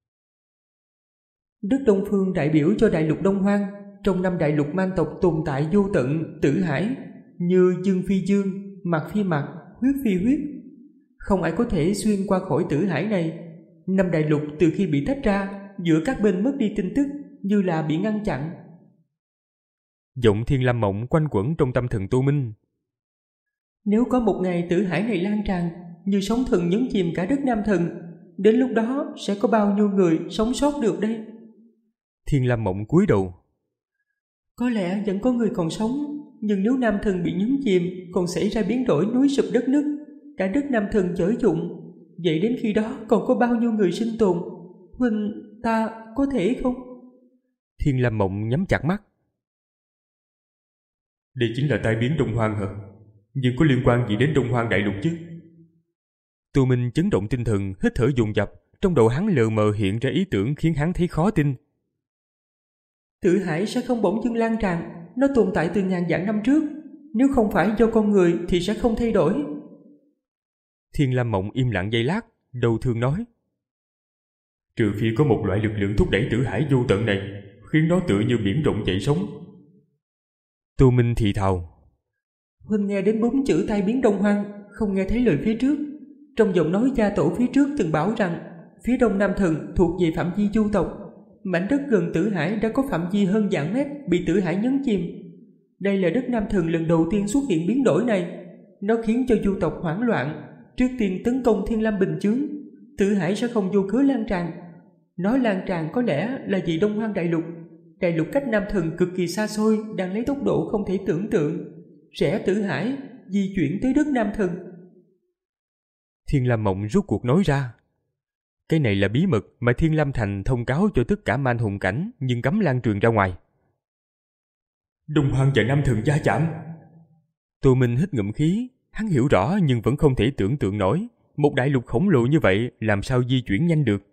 C: Đất Đông Phương đại biểu cho đại lục Đông Hoang. Trong năm đại lục Man tộc tồn tại vô tận, tử hải, như dương phi dương, mặt phi mặt, huyết phi huyết. Không ai có thể xuyên qua khỏi tử hải này. Năm đại lục từ khi bị tách ra, giữa các bên mất đi tin tức, như là bị ngăn chặn.
A: Giọng Thiên Lam Mộng quanh quẩn trong tâm thần Tô Minh.
C: Nếu có một ngày tử hải này lan tràn, như sóng thần nhấn chìm cả đất Nam Thần, đến lúc đó sẽ có bao nhiêu người sống sót được đây?
A: Thiên Lam Mộng cúi đầu.
C: Có lẽ vẫn có người còn sống, nhưng nếu Nam Thần bị nhấn chìm, còn xảy ra biến đổi núi sụp đất nứt, cả đất Nam Thần chởi dụng, vậy đến khi đó còn có bao nhiêu người sinh tồn? Huynh, ta có thể không?
A: Thiên Lam Mộng nhắm chặt mắt. Đây chính là tai biến Đông Hoang hả? Nhưng có liên quan gì đến Đông Hoang đại lục chứ? Tô Minh chấn động tinh thần, hít thở dồn dập, trong đầu hắn lờ mờ hiện ra ý tưởng khiến hắn thấy khó tin.
C: Tử hải sẽ không bỗng dưng lan tràn, nó tồn tại từ ngàn vạn năm trước, nếu không phải do con người thì sẽ không thay đổi.
A: Thiên Lam Mộng im lặng giây lát, đầu thương nói. Trừ phi có một loại lực lượng thúc đẩy tử hải vô tận này, khiến nó tựa như biển rộng dậy sóng. Tô Minh thì thào.
C: Huynh nghe đến bốn chữ tai biến Đông Hoang, không nghe thấy lời phía trước. Trong giọng nói gia tổ phía trước từng bảo rằng phía Đông Nam Thần thuộc về phạm vi du tộc. Mảnh đất gần tử hải đã có phạm vi hơn vạn mét bị tử hải nhấn chìm. Đây là đất Nam Thần lần đầu tiên xuất hiện biến đổi này. Nó khiến cho du tộc hoảng loạn. Trước tiên tấn công Thiên Lam Bình Chướng, tử hải sẽ không vô cớ lan tràn. Nó lan tràn có lẽ là vì Đông Hoang đại lục, đại lục cách Nam Thần cực kỳ xa xôi, đang lấy tốc độ không thể tưởng tượng, rẽ tử hải di chuyển tới đất Nam Thần.
A: Thiên Lam Mộng rút cuộc nói ra. Cái này là bí mật mà Thiên Lam Thành thông cáo cho tất cả man hùng cảnh, nhưng cấm lan truyền ra ngoài. Đông Hoang và Nam Thần va chạm. Tô Minh hít ngụm khí, hắn hiểu rõ nhưng vẫn không thể tưởng tượng nổi, một đại lục khổng lồ như vậy làm sao di chuyển nhanh được.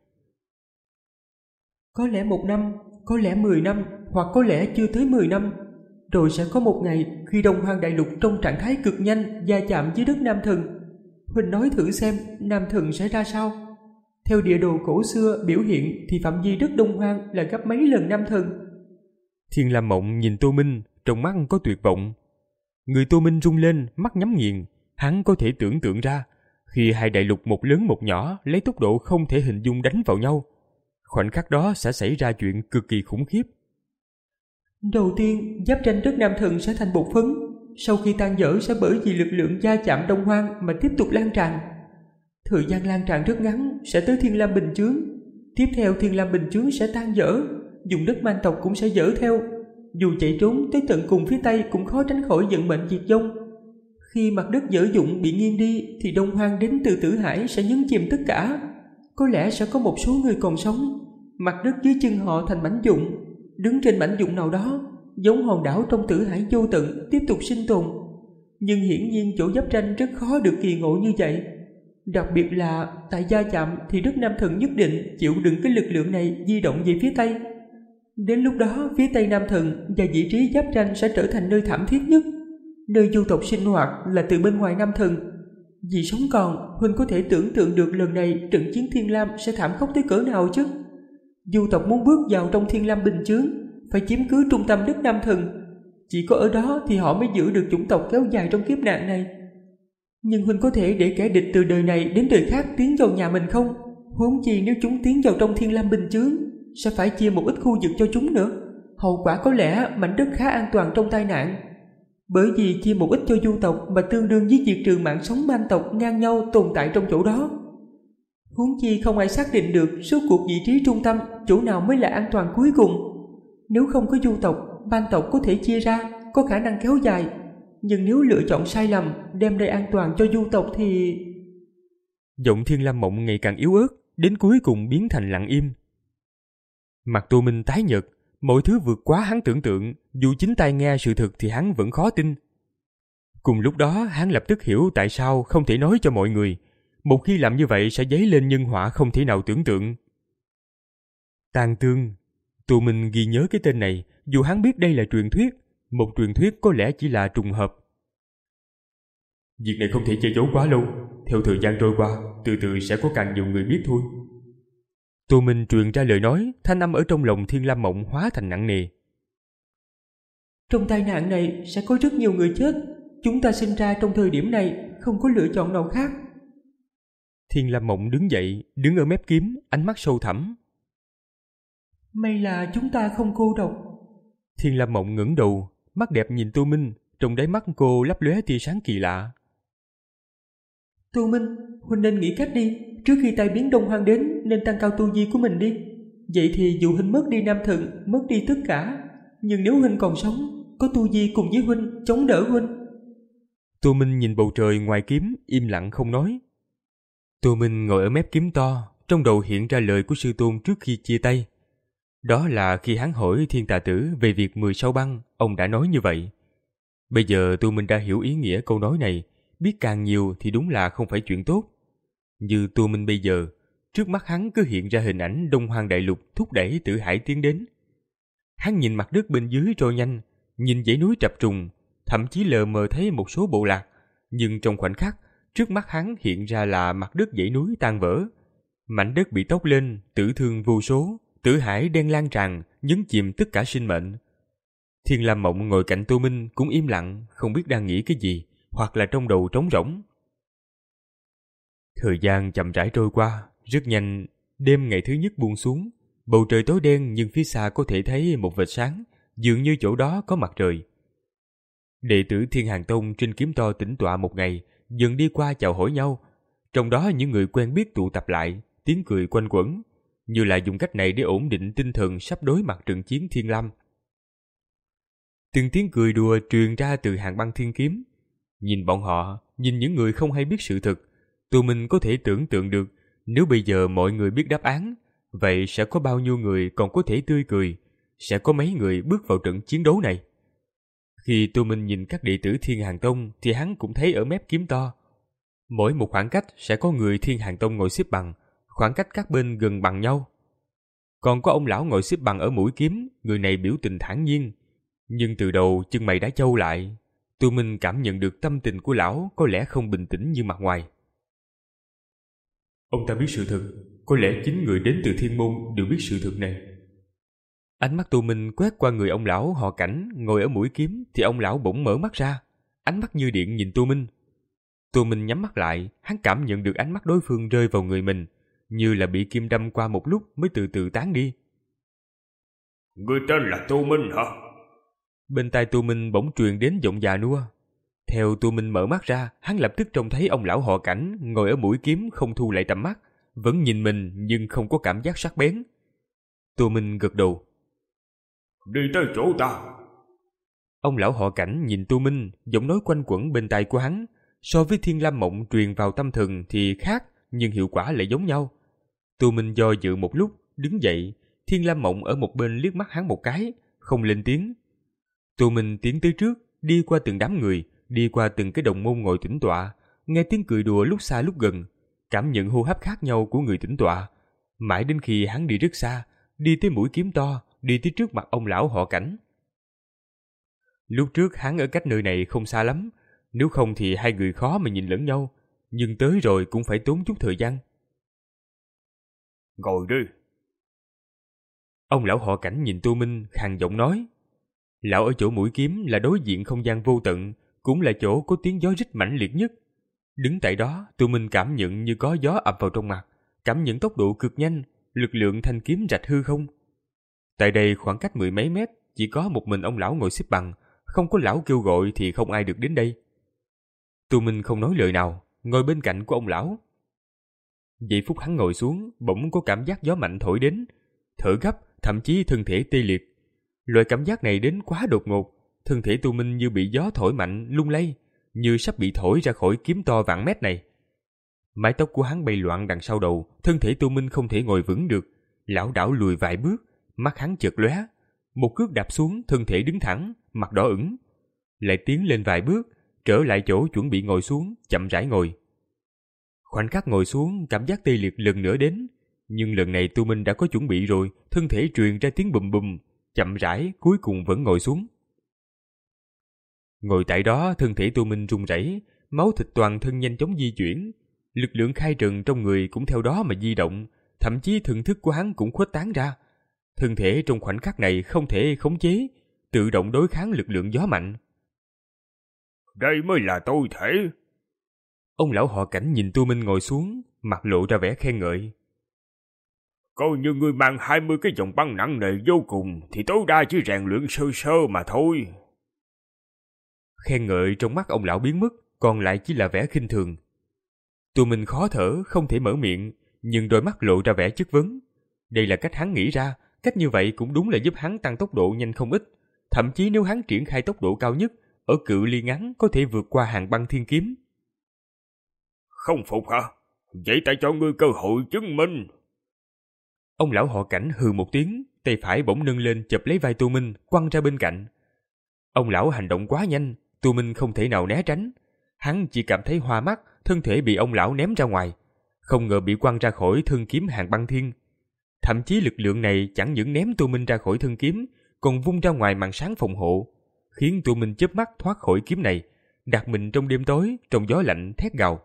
C: Có lẽ một năm, có lẽ mười năm, hoặc có lẽ chưa tới mười năm. Rồi sẽ có một ngày khi Đông Hoang đại lục trong trạng thái cực nhanh va chạm với đất Nam Thần. Huynh nói thử xem Nam Thần sẽ ra sao? Theo địa đồ cổ xưa biểu hiện thì phạm vi đất Đông Hoang là gấp mấy lần Nam Thần.
A: Thiên Lam Mộng nhìn Tô Minh, trong mắt có tuyệt vọng. Người Tô Minh rung lên, mắt nhắm nghiền. Hắn có thể tưởng tượng ra, khi hai đại lục một lớn một nhỏ lấy tốc độ không thể hình dung đánh vào nhau, khoảnh khắc đó sẽ xảy ra chuyện cực kỳ khủng khiếp.
C: Đầu tiên, giáp tranh đất Nam Thần sẽ thành bột phấn. Sau khi tan vỡ sẽ bởi vì lực lượng va chạm Đông Hoang mà tiếp tục lan tràn. Thời gian lan tràn rất ngắn, sẽ tới Thiên Lam Bình Chướng. Tiếp theo Thiên Lam Bình Chướng sẽ tan vỡ, vùng đất man tộc cũng sẽ vỡ theo. Dù chạy trốn tới tận cùng phía Tây cũng khó tránh khỏi vận mệnh diệt vong. Khi mặt đất dở dụng bị nghiêng đi thì Đông Hoang đến từ tử hải sẽ nhấn chìm tất cả. Có lẽ sẽ có một số người còn sống. Mặt đất dưới chân họ thành mảnh vụn, đứng trên mảnh vụn nào đó, giống hòn đảo trong tử hải vô tận, tiếp tục sinh tồn. Nhưng hiển nhiên chỗ giáp tranh rất khó được kỳ ngộ như vậy. Đặc biệt là tại va chạm thì đất Nam Thần nhất định chịu đựng cái lực lượng này di động về phía Tây. Đến lúc đó phía Tây Nam Thần và vị trí giáp tranh sẽ trở thành nơi thảm thiết nhất. Nơi du tộc sinh hoạt là từ bên ngoài Nam Thần. Vì sống còn, Huynh có thể tưởng tượng được lần này trận chiến Thiên Lam sẽ thảm khốc tới cỡ nào chứ? Du tộc muốn bước vào trong Thiên Lam Bình Chướng phải chiếm cứ trung tâm đất Nam Thần. Chỉ có ở đó thì họ mới giữ được chủng tộc kéo dài trong kiếp nạn này. Nhưng Huynh có thể để kẻ địch từ đời này đến đời khác tiến vào nhà mình không? Huống chi nếu chúng tiến vào trong Thiên Lam Bình Chướng, sẽ phải chia một ít khu vực cho chúng nữa. Hậu quả có lẽ mảnh đất khá an toàn trong tai nạn. Bởi vì chia một ít cho du tộc mà tương đương với diệt trừ mạng sống man tộc ngang nhau tồn tại trong chỗ đó. Huống chi không ai xác định được suốt cuộc vị trí trung tâm chỗ nào mới là an toàn cuối cùng. Nếu không có du tộc, man tộc có thể chia ra, có khả năng kéo dài. Nhưng nếu lựa chọn sai lầm, đem đây an toàn cho du tộc thì...
A: Giọng Thiên Lam Mộng ngày càng yếu ớt, đến cuối cùng biến thành lặng im. Mặt Tô Minh tái nhợt, mọi thứ vượt quá hắn tưởng tượng, dù chính tai nghe sự thực thì hắn vẫn khó tin. Cùng lúc đó, hắn lập tức hiểu tại sao không thể nói cho mọi người. Một khi làm như vậy sẽ dấy lên nhân họa không thể nào tưởng tượng. Tang Tương. Tô Minh ghi nhớ cái tên này, dù hắn biết đây là truyền thuyết, một truyền thuyết có lẽ chỉ là trùng hợp. Việc này không thể che giấu quá lâu, theo thời gian trôi qua, từ từ sẽ có càng nhiều người biết thôi. Tô Minh truyền ra lời nói, thanh âm ở trong lòng Thiên Lam Mộng hóa thành nặng nề.
C: Trong tai nạn này sẽ có rất nhiều người chết, chúng ta sinh ra trong thời điểm này, không có lựa chọn nào khác.
A: Thiên Lam Mộng đứng dậy, đứng ở mép kiếm, ánh mắt sâu thẳm.
C: May là chúng ta không cô độc.
A: Thiên Lam Mộng ngẩng đầu, mắt đẹp nhìn Tô Minh, trong đáy mắt cô lấp lóe tia sáng kỳ lạ.
C: Tô Minh, huynh nên nghĩ cách đi, trước khi tai biến Đông Hoang đến nên tăng cao tu vi của mình đi. Vậy thì dù huynh mất đi Nam Thần, mất đi tất cả, nhưng nếu huynh còn sống, có tu vi cùng với huynh chống đỡ huynh.
A: Tô Minh nhìn bầu trời ngoài kiếm, im lặng không nói. Tô Minh ngồi ở mép kiếm to, trong đầu hiện ra lời của sư tôn trước khi chia tay. Đó là khi hắn hỏi Thiên Tà Tử về việc mười sao băng, ông đã nói như vậy. Bây giờ Tô Minh đã hiểu ý nghĩa câu nói này, biết càng nhiều thì đúng là không phải chuyện tốt. Như Tô Minh bây giờ, trước mắt hắn cứ hiện ra hình ảnh Đông Hoang Đại Lục thúc đẩy Tử Hải tiến đến. Hắn nhìn mặt đất bên dưới trôi nhanh, nhìn dãy núi trập trùng, thậm chí lờ mờ thấy một số bộ lạc, nhưng trong khoảnh khắc, trước mắt hắn hiện ra là mặt đất dãy núi tan vỡ. Mảnh đất bị tốc lên, tử thương vô số, Tử Hải đen lan tràn, nhấn chìm tất cả sinh mệnh. Thiên Lam Mộng ngồi cạnh Tô Minh cũng im lặng, không biết đang nghĩ cái gì, hoặc là trong đầu trống rỗng. Thời gian chậm rãi trôi qua, rất nhanh, đêm ngày thứ nhất buông xuống, bầu trời tối đen nhưng phía xa có thể thấy một vệt sáng, dường như chỗ đó có mặt trời. Đệ tử Thiên Hàn Tông trên kiếm to tĩnh tọa một ngày, dần đi qua chào hỏi nhau, trong đó những người quen biết tụ tập lại, tiếng cười quanh quẩn, như là dùng cách này để ổn định tinh thần sắp đối mặt trận chiến Thiên Lam. Từng tiếng cười đùa truyền ra từ hàng băng thiên kiếm. Nhìn bọn họ, nhìn những người không hay biết sự thực, tụi mình có thể tưởng tượng được nếu bây giờ mọi người biết đáp án, vậy sẽ có bao nhiêu người còn có thể tươi cười, sẽ có mấy người bước vào trận chiến đấu này. Khi Tô Minh nhìn các đệ tử Thiên Hàn Tông thì hắn cũng thấy ở mép kiếm to. Mỗi một khoảng cách sẽ có người Thiên Hàn Tông ngồi xếp bằng, khoảng cách các bên gần bằng nhau. Còn có ông lão ngồi xếp bằng ở mũi kiếm, người này biểu tình thản nhiên. Nhưng từ đầu chân mày đã châu lại, Tô Minh cảm nhận được tâm tình của lão có lẽ không bình tĩnh như mặt ngoài. Ông ta biết sự thực, có lẽ chính người đến từ Thiên Môn đều biết sự thực này. Ánh mắt Tô Minh quét qua người ông lão họ Cảnh ngồi ở mũi kiếm thì ông lão bỗng mở mắt ra, ánh mắt như điện nhìn Tô Minh. Tô Minh nhắm mắt lại, hắn cảm nhận được ánh mắt đối phương rơi vào người mình, như là bị kim đâm qua một lúc mới từ từ tán đi.
B: Người tên là Tô Minh hả?
A: Bên tai Tô Minh bỗng truyền đến giọng già nua. Theo Tô Minh mở mắt ra, hắn lập tức trông thấy ông lão họ Cảnh ngồi ở mũi kiếm không thu lại tầm mắt, vẫn nhìn mình nhưng không có cảm giác sắc bén. Tô Minh gật đầu.
B: Đi tới chỗ ta.
A: Ông lão họ Cảnh nhìn Tô Minh, giọng nói quanh quẩn bên tai của hắn, so với Thiên Lam Mộng truyền vào tâm thần thì khác, nhưng hiệu quả lại giống nhau. Tô Minh do dự một lúc, đứng dậy, Thiên Lam Mộng ở một bên liếc mắt hắn một cái, không lên tiếng. Tô Minh tiến tới trước, đi qua từng đám người, đi qua từng cái đồng môn ngồi tĩnh tọa, nghe tiếng cười đùa lúc xa lúc gần, cảm nhận hô hấp khác nhau của người tĩnh tọa. Mãi đến khi hắn đi rất xa, đi tới mũi kiếm to, đi tới trước mặt ông lão họ Cảnh. Lúc trước hắn ở cách nơi này không xa lắm, nếu không thì hai người khó mà nhìn lẫn nhau, nhưng tới rồi cũng phải tốn chút thời gian.
B: Ngồi đi.
A: Ông lão họ Cảnh nhìn Tô Minh khàn giọng nói. Lão ở chỗ mũi kiếm là đối diện không gian vô tận, cũng là chỗ có tiếng gió rít mãnh liệt nhất. Đứng tại đó, Tô Minh cảm nhận như có gió ập vào trong mặt, cảm nhận tốc độ cực nhanh, lực lượng thanh kiếm rạch hư không. Tại đây khoảng cách mười mấy mét, chỉ có một mình ông lão ngồi xếp bằng, không có lão kêu gọi thì không ai được đến đây. Tu Minh không nói lời nào, ngồi bên cạnh của ông lão. Giây phút hắn ngồi xuống, bỗng có cảm giác gió mạnh thổi đến, thở gấp, thậm chí thân thể tê liệt. Loại cảm giác này đến quá đột ngột, thân thể Tu Minh như bị gió thổi mạnh lung lay, như sắp bị thổi ra khỏi kiếm to vạn mét này. Mái tóc của hắn bay loạn đằng sau đầu, thân thể Tu Minh không thể ngồi vững được, lảo đảo lùi vài bước, mắt hắn chợt lóe, một cước đạp xuống, thân thể đứng thẳng, mặt đỏ ửng, lại tiến lên vài bước, trở lại chỗ chuẩn bị ngồi xuống, chậm rãi ngồi. Khoảnh khắc ngồi xuống, cảm giác tê liệt lần nữa đến, nhưng lần này Tu Minh đã có chuẩn bị rồi, thân thể truyền ra tiếng bùm bùm, chậm rãi cuối cùng vẫn ngồi xuống. Ngồi tại đó, thân thể Tu Minh run rẩy, máu thịt toàn thân nhanh chóng di chuyển, lực lượng khai trần trong người cũng theo đó mà di động, thậm chí thần thức của hắn cũng khuếch tán ra. Thân thể trong khoảnh khắc này không thể khống chế, tự động đối kháng lực lượng gió mạnh.
B: Đây mới là tôi thể.
A: Ông lão họ Cảnh nhìn Tu Minh ngồi xuống, mặt lộ ra vẻ khen ngợi.
B: Coi như ngươi mang hai mươi cái vòng băng nặng nề vô cùng thì tối đa chỉ rèn luyện sơ sơ mà thôi.
A: Khen ngợi trong mắt ông lão biến mất, còn lại chỉ là vẻ khinh thường. Tu Minh khó thở, không thể mở miệng, nhưng đôi mắt lộ ra vẻ chất vấn. Đây là cách hắn nghĩ ra, cách như vậy cũng đúng là giúp hắn tăng tốc độ nhanh không ít. Thậm chí nếu hắn triển khai tốc độ cao nhất, ở cự ly ngắn có thể vượt qua hàng băng thiên kiếm.
B: Không phục hả? Vậy ta cho ngươi cơ hội chứng minh.
A: Ông lão họ Cảnh hừ một tiếng, tay phải bỗng nâng lên chụp lấy vai Tu Minh, quăng ra bên cạnh. Ông lão hành động quá nhanh, Tu Minh không thể nào né tránh. Hắn chỉ cảm thấy hoa mắt, thân thể bị ông lão ném ra ngoài, không ngờ bị quăng ra khỏi thân kiếm hàng băng thiên. Thậm chí lực lượng này chẳng những ném Tu Minh ra khỏi thân kiếm, còn vung ra ngoài màn sáng phòng hộ, khiến Tu Minh chớp mắt thoát khỏi kiếm này, đặt mình trong đêm tối, trong gió lạnh thét gào.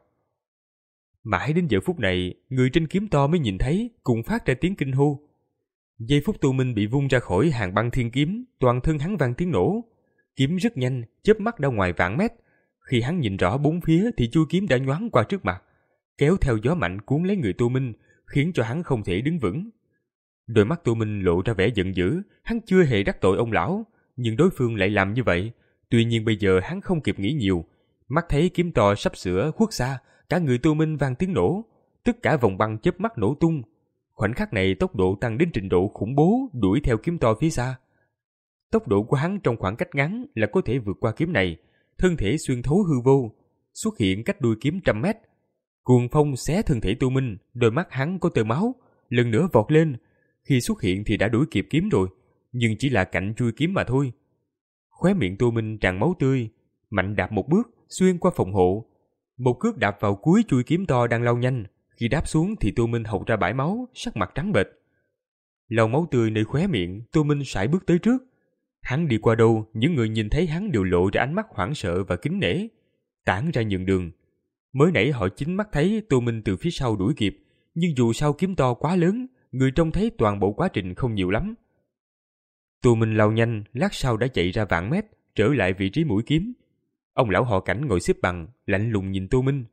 A: Mãi đến giờ phút này, người trên kiếm to mới nhìn thấy, cùng phát ra tiếng kinh hô. Giây phút Tu Minh bị vung ra khỏi hàng băng thiên kiếm, toàn thân hắn vang tiếng nổ. Kiếm rất nhanh, chớp mắt ra ngoài vạn mét. Khi hắn nhìn rõ bốn phía thì chui kiếm đã nhoáng qua trước mặt, kéo theo gió mạnh cuốn lấy người Tu Minh, khiến cho hắn không thể đứng vững. Đôi mắt Tu Minh lộ ra vẻ giận dữ, hắn chưa hề đắc tội ông lão, nhưng đối phương lại làm như vậy. Tuy nhiên bây giờ hắn không kịp nghĩ nhiều, mắt thấy kiếm to sắp sửa khuất xa, cả người Tu Minh vang tiếng nổ, tất cả vòng băng chớp mắt nổ tung. Khoảnh khắc này tốc độ tăng đến trình độ khủng bố, đuổi theo kiếm to phía xa. Tốc độ của hắn trong khoảng cách ngắn là có thể vượt qua kiếm này, thân thể xuyên thấu hư vô, xuất hiện cách đuôi kiếm trăm mét. Cuồng phong xé thân thể Tu Minh, đôi mắt hắn có tơ máu, lần nữa vọt lên. Khi xuất hiện thì đã đuổi kịp kiếm rồi, nhưng chỉ là cạnh chui kiếm mà thôi. Khóe miệng Tu Minh tràn máu tươi, mạnh đạp một bước, xuyên qua phòng hộ. Một cước đạp vào cuối chui kiếm to đang lao nhanh, khi đáp xuống thì Tu Minh hộc ra bãi máu, sắc mặt trắng bệch. Lau máu tươi nơi khóe miệng, Tu Minh sải bước tới trước. Hắn đi qua đâu, những người nhìn thấy hắn đều lộ ra ánh mắt hoảng sợ và kính nể, tản ra nhường đường. Mới nãy họ chính mắt thấy Tu Minh từ phía sau đuổi kịp, nhưng dù sao kiếm to quá lớn, người trông thấy toàn bộ quá trình không nhiều lắm. Tu Minh lao nhanh, lát sau đã chạy ra vạn mét, trở lại vị trí mũi kiếm. Ông lão họ Cảnh ngồi xếp bằng, lạnh lùng nhìn Tu Minh.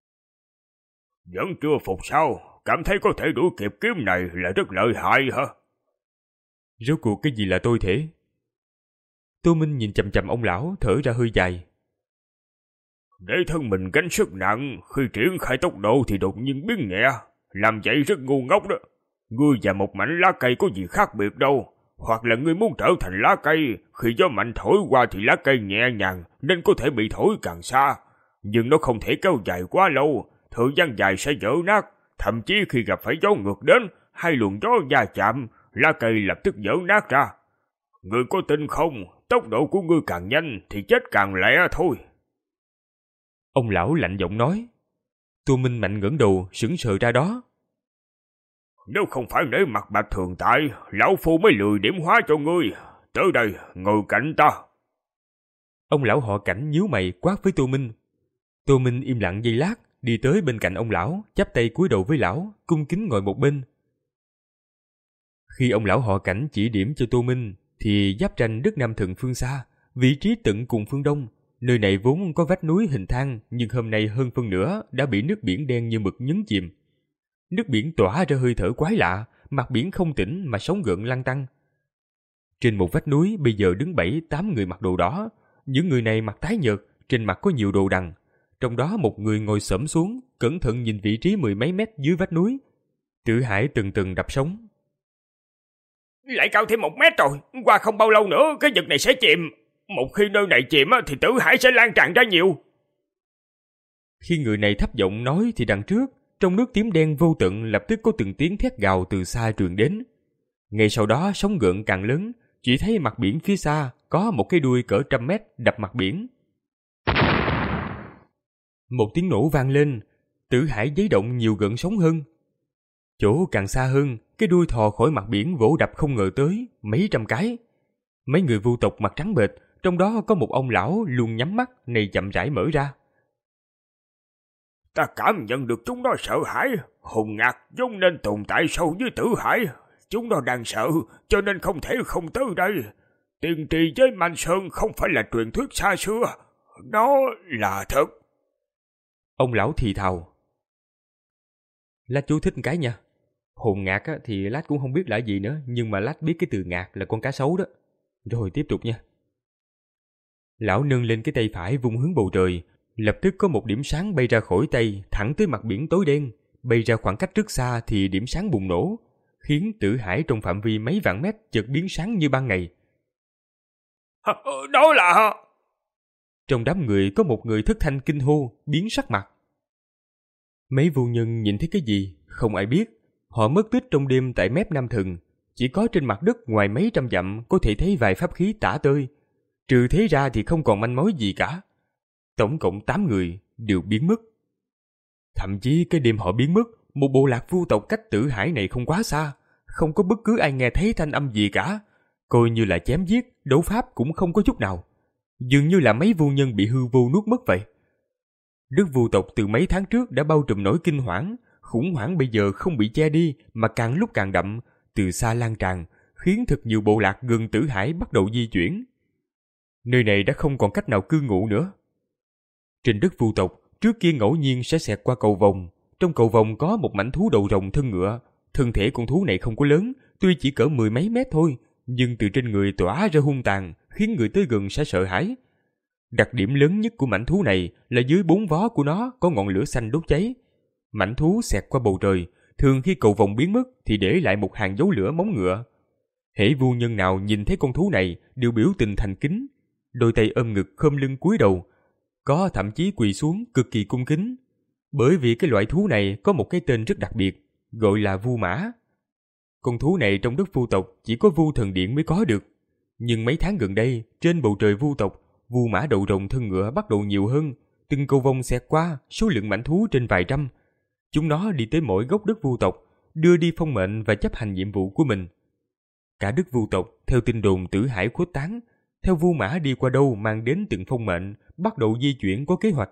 B: Vẫn chưa phục sao? Cảm thấy có thể đuổi kịp kiếm này là rất lợi hại hả?
A: Rốt cuộc cái gì là tôi thể? Tu Minh nhìn chằm chằm ông lão, thở ra hơi dài.
B: Để thân mình gánh sức nặng, khi triển khai tốc độ thì đột nhiên biến nhẹ, làm vậy rất ngu ngốc đó. Ngươi và một mảnh lá cây có gì khác biệt đâu, hoặc là ngươi muốn trở thành lá cây, khi gió mạnh thổi qua thì lá cây nhẹ nhàng nên có thể bị thổi càng xa, nhưng nó không thể kéo dài quá lâu, thời gian dài sẽ vỡ nát, thậm chí khi gặp phải gió ngược đến, hai luồng gió va chạm, lá cây lập tức vỡ nát ra. Ngươi có tin không, tốc độ của ngươi càng nhanh thì chết càng lẹ thôi.
A: Ông lão lạnh giọng nói. Tu Minh mạnh ngẩng đầu, sững sờ ra đó.
B: Nếu không phải để mặt bạch thường tại, lão phu mới lười điểm hóa cho ngươi. Tới đây, ngồi cạnh ta.
A: Ông lão họ Cảnh nhíu mày quát với Tu Minh. Tu Minh im lặng giây lát, đi tới bên cạnh ông lão, chắp tay cúi đầu với lão, cung kính ngồi một bên. Khi ông lão họ Cảnh chỉ điểm cho Tu Minh, thì giáp ranh đất Nam Thần phương xa, vị trí tận cùng phương đông. Nơi này vốn có vách núi hình thang, nhưng hôm nay hơn phân nửa đã bị nước biển đen như mực nhấn chìm. Nước biển tỏa ra hơi thở quái lạ, mặt biển không tĩnh mà sóng gợn lăn tăn. Trên một vách núi bây giờ đứng bảy tám người mặc đồ đỏ. Những người này mặt tái nhợt, trên mặt có nhiều đồ đằng. Trong đó một người ngồi xổm xuống, cẩn thận nhìn vị trí mười mấy mét dưới vách núi. Tử Hải từng từng đập sóng.
B: Lại cao thêm một mét rồi, qua không bao lâu nữa cái vực này sẽ chìm. Một khi nơi này chìm thì Tử Hải sẽ lan tràn ra nhiều.
A: Khi người này thấp giọng nói thì đằng trước, trong nước tím đen vô tận lập tức có từng tiếng thét gào từ xa truyền đến. Ngay sau đó sóng gợn càng lớn, chỉ thấy mặt biển phía xa có một cái đuôi cỡ trăm mét đập mặt biển. Một tiếng nổ vang lên, Tử Hải giấy động nhiều gợn sóng hơn. Chỗ càng xa hơn, cái đuôi thò khỏi mặt biển vỗ đập không ngờ tới mấy trăm cái. Mấy người vu tộc mặt trắng bệch, trong đó có một ông lão luôn nhắm mắt này chậm rãi mở ra.
B: Ta cảm nhận được chúng nó sợ hãi, hùng ngạc vốn nên tồn tại sâu dưới Tử Hải. Chúng nó đang sợ, cho nên không thể không tới đây. Tiên tri với Man Sơn không phải là truyền thuyết xa xưa, nó là thật.
A: Ông lão thì thào. Lát chú thích một cái nha. Hồn ngạc á, thì Lát cũng không biết là gì nữa, nhưng mà Lát biết cái từ ngạc là con cá sấu đó. Rồi tiếp tục nha. Lão nâng lên cái tay phải vung hướng bầu trời, lập tức có một điểm sáng bay ra khỏi tay, thẳng tới mặt biển tối đen. Bay ra khoảng cách rất xa thì điểm sáng bùng nổ, khiến Tử Hải trong phạm vi mấy vạn mét chợt biến sáng như ban ngày.
B: Đó là...
A: Trong đám người có một người thất thanh kinh hô, biến sắc mặt. Mấy vô nhân nhìn thấy cái gì, không ai biết. Họ mất tích trong đêm tại mép Nam Thần. Chỉ có trên mặt đất ngoài mấy trăm dặm có thể thấy vài pháp khí tả tơi. Trừ thế ra thì không còn manh mối gì cả. Tổng cộng tám người đều biến mất. Thậm chí cái đêm họ biến mất, một bộ lạc vu tộc cách Tử Hải này không quá xa. Không có bất cứ ai nghe thấy thanh âm gì cả. Coi như là chém giết, đấu pháp cũng không có chút nào. Dường như là mấy vô nhân bị hư vô nuốt mất vậy. Đất vu tộc từ mấy tháng trước đã bao trùm nỗi kinh hoảng. Khủng hoảng bây giờ không bị che đi mà càng lúc càng đậm, từ xa lan tràn, khiến thật nhiều bộ lạc gần Tử Hải bắt đầu di chuyển. Nơi này đã không còn cách nào cư ngụ nữa. Trên đất vu tộc, trước kia ngẫu nhiên sẽ xẹt qua cầu vồng. Trong cầu vồng có một mảnh thú đầu rồng thân ngựa. Thân thể con thú này không có lớn, tuy chỉ cỡ mười mấy mét thôi, nhưng từ trên người tỏa ra hung tàn, khiến người tới gần sẽ sợ hãi. Đặc điểm lớn nhất của mảnh thú này là dưới bốn vó của nó có ngọn lửa xanh đốt cháy. Mảnh thú xẹt qua bầu trời, thường khi cầu vồng biến mất thì để lại một hàng dấu lửa móng ngựa. Hễ vu nhân nào nhìn thấy con thú này đều biểu tình thành kính, đôi tay ôm ngực khom lưng cúi đầu, có thậm chí quỳ xuống cực kỳ cung kính. Bởi vì cái loại thú này có một cái tên rất đặc biệt, gọi là vu mã. Con thú này trong đất vu tộc chỉ có vu thần điện mới có được. Nhưng mấy tháng gần đây, trên bầu trời vu tộc, vu mã đầu rồng thân ngựa bắt đầu nhiều hơn. Từng cầu vồng xẹt qua, số lượng mảnh thú trên vài trăm. Chúng nó đi tới mỗi góc đất vu tộc, đưa đi phong mệnh và chấp hành nhiệm vụ của mình. Cả đất vu tộc, theo tin đồn Tử Hải khuếch tán, theo vu mã đi qua đâu mang đến từng phong mệnh, bắt đầu di chuyển có kế hoạch.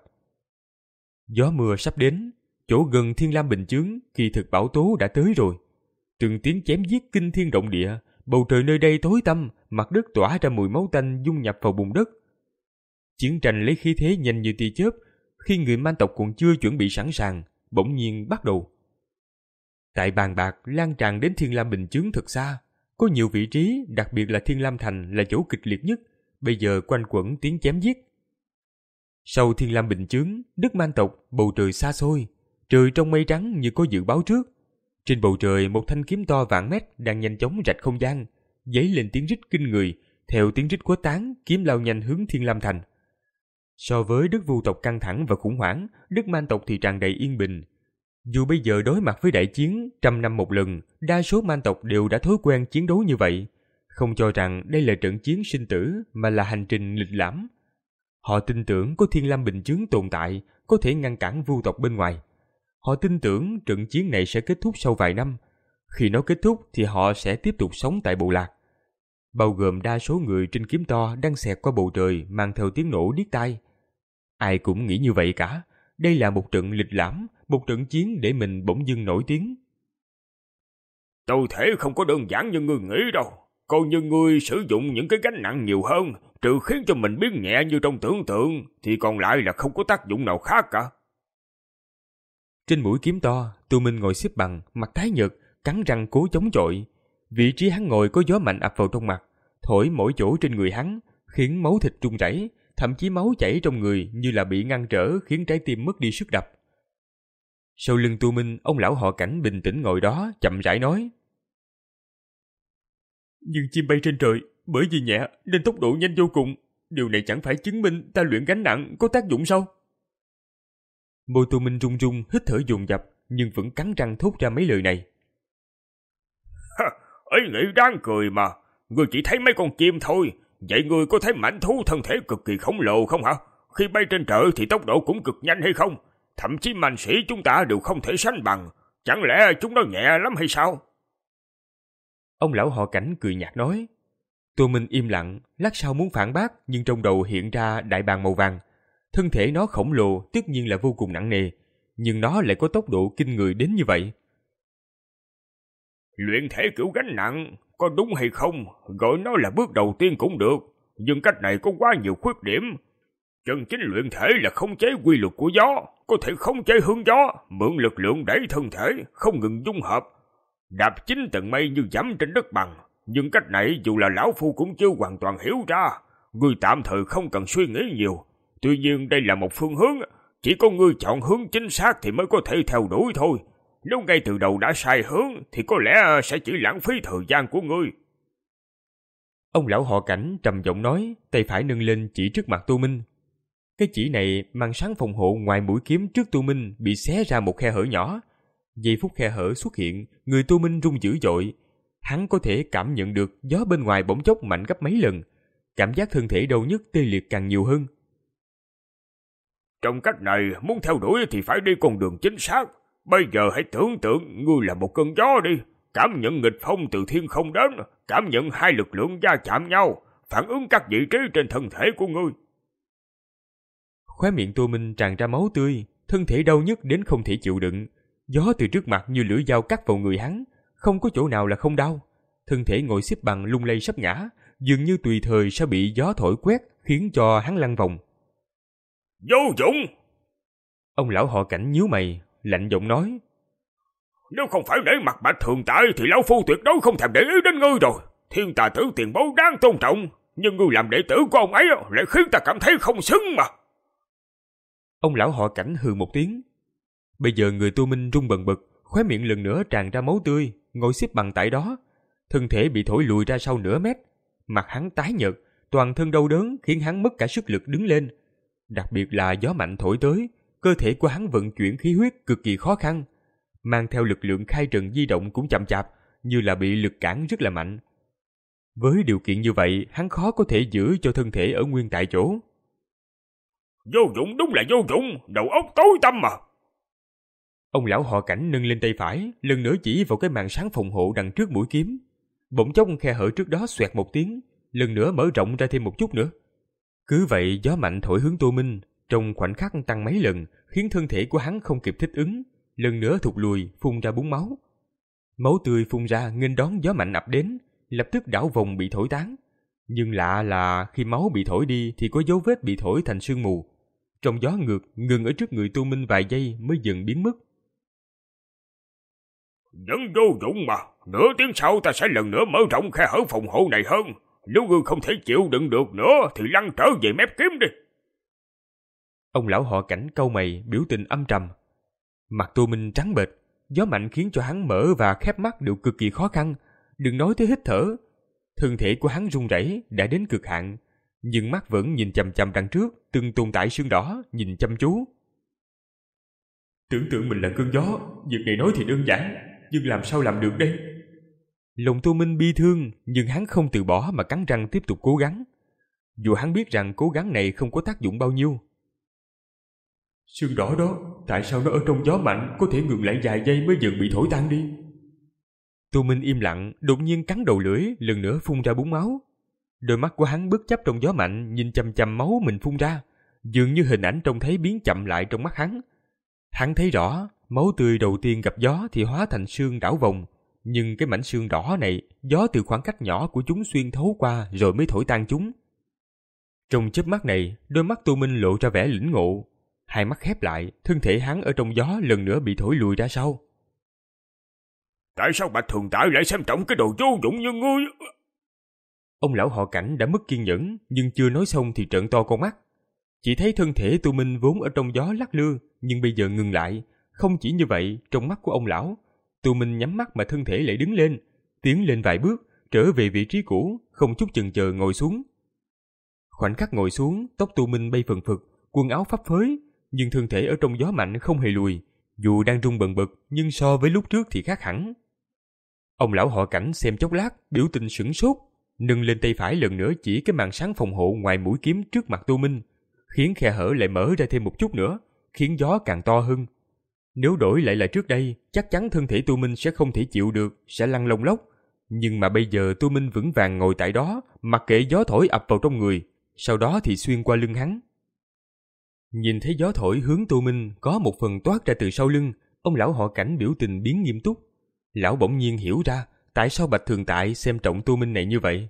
A: Gió mưa sắp đến, chỗ gần Thiên Lam Bình Chướng, kỳ thực bão tố đã tới rồi. Từng tiếng chém giết kinh thiên động địa, bầu trời nơi đây tối tăm, mặt đất tỏa ra mùi máu tanh dung nhập vào bùn đất. Chiến tranh lấy khí thế nhanh như tia chớp, khi người Man tộc còn chưa chuẩn bị sẵn sàng, bỗng nhiên bắt đầu. Tại bàn bạc lan tràn đến Thiên Lam Bình Chướng thật xa, có nhiều vị trí, đặc biệt là Thiên Lam Thành là chỗ kịch liệt nhất, bây giờ quanh quẩn tiếng chém giết. Sau Thiên Lam Bình Chướng, đất Man tộc, bầu trời xa xôi, trời trong mây trắng như có dự báo trước. Trên bầu trời một thanh kiếm to vạn mét đang nhanh chóng rạch không gian, dấy lên tiếng rít kinh người, theo tiếng rít khuếch tán, kiếm lao nhanh hướng Thiên Lam Thành. So với đất vu tộc căng thẳng và khủng hoảng, đất Man tộc thì tràn đầy yên bình. Dù bây giờ đối mặt với đại chiến trăm năm một lần, đa số Man tộc đều đã thói quen chiến đấu như vậy, không cho rằng đây là trận chiến sinh tử mà là hành trình lịch lãm. Họ tin tưởng có Thiên Lam Bình Chướng tồn tại, có thể ngăn cản vu tộc bên ngoài. Họ tin tưởng trận chiến này sẽ kết thúc sau vài năm. Khi nó kết thúc thì họ sẽ tiếp tục sống tại bộ lạc. Bao gồm đa số người trên kiếm to đang xẹt qua bầu trời mang theo tiếng nổ điếc tai. Ai cũng nghĩ như vậy cả. Đây là một trận lịch lãm, một trận chiến để mình bỗng dưng nổi tiếng.
B: Tôi thể không có đơn giản như ngươi nghĩ đâu. Coi như ngươi sử dụng những cái gánh nặng nhiều hơn, trừ khiến cho mình biến nhẹ như trong tưởng tượng, thì còn lại là không có tác dụng nào khác cả.
A: Trên mũi kiếm to, Tô Minh ngồi xếp bằng, mặt tái nhợt, cắn răng cố chống chọi. Vị trí hắn ngồi có gió mạnh ập vào trong mặt, thổi mỗi chỗ trên người hắn, khiến máu thịt rung rẩy, thậm chí máu chảy trong người như là bị ngăn trở, khiến trái tim mất đi sức đập. Sau lưng Tô Minh, ông lão họ Cảnh bình tĩnh ngồi đó, chậm rãi nói: Nhưng chim bay trên trời, bởi vì nhẹ nên tốc độ nhanh vô cùng. Điều này chẳng phải chứng minh ta luyện gánh nặng có tác dụng sao? Môi Tô Minh run run, hít thở dồn dập, nhưng vẫn cắn răng thốt ra mấy lời này.
B: Ý nghĩ đáng cười mà. Ngươi chỉ thấy mấy con chim thôi. Vậy ngươi có thấy mãnh thú thân thể cực kỳ khổng lồ không hả? Khi bay trên trời thì tốc độ cũng cực nhanh hay không? Thậm chí mạnh sĩ chúng ta đều không thể sánh bằng. Chẳng lẽ chúng nó nhẹ lắm hay sao?
A: Ông lão họ Cảnh cười nhạt nói. Tô Minh im lặng, lát sau muốn phản bác, nhưng trong đầu hiện ra đại bàng màu vàng. Thân thể nó khổng lồ, tất nhiên là vô cùng nặng nề, nhưng nó lại có tốc độ kinh người đến như vậy.
B: Luyện thể kiểu gánh nặng, có đúng hay không, gọi nó là bước đầu tiên cũng được, nhưng cách này có quá nhiều khuyết điểm. Chân chính luyện thể là khống chế quy luật của gió, có thể khống chế hướng gió, mượn lực lượng đẩy thân thể, không ngừng dung hợp. Đạp chính tầng mây như dẫm trên đất bằng, nhưng cách này dù là lão phu cũng chưa hoàn toàn hiểu ra. Ngươi tạm thời không cần suy nghĩ nhiều. Tuy nhiên đây là một phương hướng, chỉ có ngươi chọn hướng chính xác thì mới có thể theo đuổi thôi. Nếu ngay từ đầu đã sai hướng thì có lẽ sẽ chỉ lãng phí thời gian của ngươi.
A: Ông lão họ Cảnh trầm giọng nói, tay phải nâng lên chỉ trước mặt Tô Minh. Cái chỉ này mang sáng phòng hộ ngoài mũi kiếm trước Tô Minh bị xé ra một khe hở nhỏ. Giây phút khe hở xuất hiện, người Tô Minh rung dữ dội. Hắn có thể cảm nhận được gió bên ngoài bỗng chốc mạnh gấp mấy lần. Cảm giác thân thể đau nhức tê liệt càng nhiều hơn.
B: Trong cách này, muốn theo đuổi thì phải đi con đường chính xác. Bây giờ hãy tưởng tượng ngươi là một cơn gió đi. Cảm nhận nghịch phong từ thiên không đến, cảm nhận hai lực lượng va chạm nhau, phản ứng các vị trí trên thân thể của ngươi.
A: Khóe miệng Tô Minh tràn ra máu tươi, thân thể đau nhức đến không thể chịu đựng. Gió từ trước mặt như lưỡi dao cắt vào người hắn, không có chỗ nào là không đau. Thân thể ngồi xếp bằng lung lay sắp ngã, dường như tùy thời sẽ bị gió thổi quét, khiến cho hắn lăn vòng.
B: Vô dụng!
A: Ông lão họ Cảnh nhíu mày, lạnh giọng nói.
B: Nếu không phải để mặt Bạch thường tại thì lão phu tuyệt đối không thèm để ý đến ngươi rồi. Thiên tà tử tiền bối đáng tôn trọng, nhưng ngươi làm đệ tử của ông ấy lại khiến ta cảm thấy không xứng mà.
A: Ông lão họ Cảnh hừ một tiếng. Bây giờ người Tô Minh run bần bật, khóe miệng lần nữa tràn ra máu tươi, ngồi xếp bằng tại đó. Thân thể bị thổi lùi ra sau nửa mét. Mặt hắn tái nhợt, toàn thân đau đớn khiến hắn mất cả sức lực đứng lên. Đặc biệt là gió mạnh thổi tới, cơ thể của hắn vận chuyển khí huyết cực kỳ khó khăn. Mang theo lực lượng khai trần di động cũng chậm chạp, như là bị lực cản rất là mạnh. Với điều kiện như vậy, hắn khó có thể giữ cho thân thể ở nguyên tại chỗ.
B: Vô dụng, đúng là vô dụng, đầu óc tối tăm mà.
A: Ông lão họ Cảnh nâng lên tay phải, lần nữa chỉ vào cái màn sáng phòng hộ đằng trước mũi kiếm. Bỗng chốc khe hở trước đó xoẹt một tiếng, lần nữa mở rộng ra thêm một chút nữa. Cứ vậy gió mạnh thổi hướng Tô Minh, trong khoảnh khắc tăng mấy lần, khiến thân thể của hắn không kịp thích ứng, lần nữa thụt lùi, phun ra búng máu. Máu tươi phun ra nghênh đón gió mạnh ập đến, lập tức đảo vòng bị thổi tán. Nhưng lạ là khi máu bị thổi đi thì có dấu vết bị thổi thành sương mù. Trong gió ngược, ngừng ở trước người Tô Minh vài giây mới dần biến mất.
B: Vẫn vô dụng mà, nửa tiếng sau ta sẽ lần nữa mở rộng khe hở phòng hộ này hơn. Nếu ngươi không thể chịu đựng được nữa thì lăn trở về mép kiếm đi.
A: Ông lão họ Cảnh cau mày, biểu tình âm trầm. Mặt Tô Minh trắng bệch, gió mạnh khiến cho hắn mở và khép mắt đều cực kỳ khó khăn, đừng nói tới hít thở. Thân thể của hắn run rẩy đã đến cực hạn, nhưng mắt vẫn nhìn chằm chằm đằng trước, từng tồn tại sương đỏ, nhìn chăm chú. Tưởng tượng mình là cơn gió, việc này nói thì đơn giản, nhưng làm sao làm được đây? Lòng Tô Minh bi thương, nhưng hắn không từ bỏ mà cắn răng tiếp tục cố gắng. Dù hắn biết rằng cố gắng này không có tác dụng bao nhiêu. Sương đỏ đó, tại sao nó ở trong gió mạnh có thể ngừng lại vài giây mới dần bị thổi tan đi? Tô Minh im lặng, đột nhiên cắn đầu lưỡi, lần nữa phun ra búng máu. Đôi mắt của hắn bất chấp trong gió mạnh, nhìn chằm chằm máu mình phun ra, dường như hình ảnh trông thấy biến chậm lại trong mắt hắn. Hắn thấy rõ, máu tươi đầu tiên gặp gió thì hóa thành sương đảo vòng, nhưng cái mảnh sương đỏ này, gió từ khoảng cách nhỏ của chúng xuyên thấu qua rồi mới thổi tan chúng. Trong chớp mắt này, đôi mắt Tô Minh lộ ra vẻ lĩnh ngộ. Hai mắt khép lại, thân thể hắn ở trong gió lần nữa bị thổi lùi ra sau.
B: Tại sao Bạch Thường Tại lại xem trọng cái đồ vô dụng như ngươi?
A: Ông lão họ Cảnh đã mất kiên nhẫn, nhưng chưa nói xong thì trợn to con mắt. Chỉ thấy thân thể Tu Minh vốn ở trong gió lắc lư, nhưng bây giờ ngừng lại. Không chỉ như vậy, trong mắt của ông lão, Tu Minh nhắm mắt mà thân thể lại đứng lên, tiến lên vài bước, trở về vị trí cũ, không chút chần chờ ngồi xuống. Khoảnh khắc ngồi xuống, tóc Tu Minh bay phừng phực, quần áo phấp phới, nhưng thân thể ở trong gió mạnh không hề lùi, dù đang rung bần bật, nhưng so với lúc trước thì khác hẳn. Ông lão họ Cảnh xem chốc lát, biểu tình sửng sốt, nâng lên tay phải lần nữa chỉ cái màn sáng phòng hộ ngoài mũi kiếm trước mặt Tu Minh, khiến khe hở lại mở ra thêm một chút nữa, khiến gió càng to hơn. Nếu đổi lại là trước đây, chắc chắn thân thể Tu Minh sẽ không thể chịu được, sẽ lăn lông lốc. Nhưng mà bây giờ Tu Minh vững vàng ngồi tại đó, mặc kệ gió thổi ập vào trong người, sau đó thì xuyên qua lưng hắn. Nhìn thấy gió thổi hướng Tu Minh có một phần toát ra từ sau lưng, ông lão họ Cảnh biểu tình biến nghiêm túc. Lão bỗng nhiên hiểu ra tại sao Bạch Thường Tại xem trọng Tu Minh này như vậy.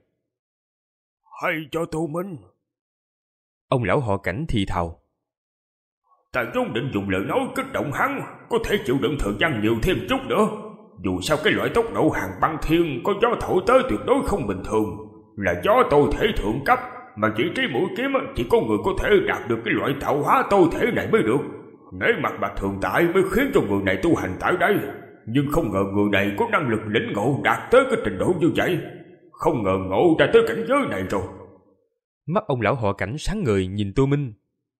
B: Hay cho Tu Minh.
A: Ông lão họ Cảnh thì thào.
B: Ta vốn định dùng lời nói kích động hắn, có thể chịu đựng thời gian nhiều thêm chút nữa. Dù sao cái loại tốc độ hàng băng thiên có gió thổi tới tuyệt đối không bình thường, là gió tôi thể thượng cấp, mà vị trí mũi kiếm chỉ có người có thể đạt được cái loại tạo hóa tôi thể này mới được. Nể mặt Bạch Thường Tại mới khiến cho người này tu hành tại đây, nhưng không ngờ người này có năng lực lĩnh ngộ đạt tới cái trình độ như vậy. Không ngờ ngộ ra tới cảnh giới này rồi.
A: Mắt ông lão họ Cảnh sáng ngời nhìn Tu Minh.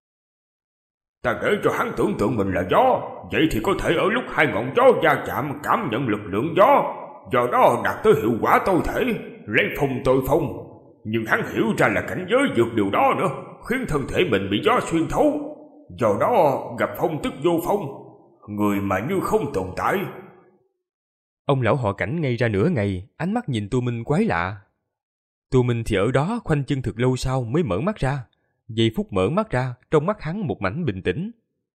B: Ta để cho hắn tưởng tượng mình là gió, vậy thì có thể ở lúc hai ngọn gió va chạm cảm nhận lực lượng gió, do đó đạt tới hiệu quả tôi thể, lấy phong tôi phong. Nhưng hắn hiểu ra là cảnh giới vượt điều đó nữa, khiến thân thể mình bị gió xuyên thấu, do đó gặp phong tức vô phong, người mà như không tồn tại.
A: Ông lão họ Cảnh ngây ra nửa ngày, ánh mắt nhìn Tu Minh quái lạ. Tu Minh thì ở đó khoanh chân thực lâu sau mới mở mắt ra. Giây phút mở mắt ra, trong mắt hắn một mảnh bình tĩnh.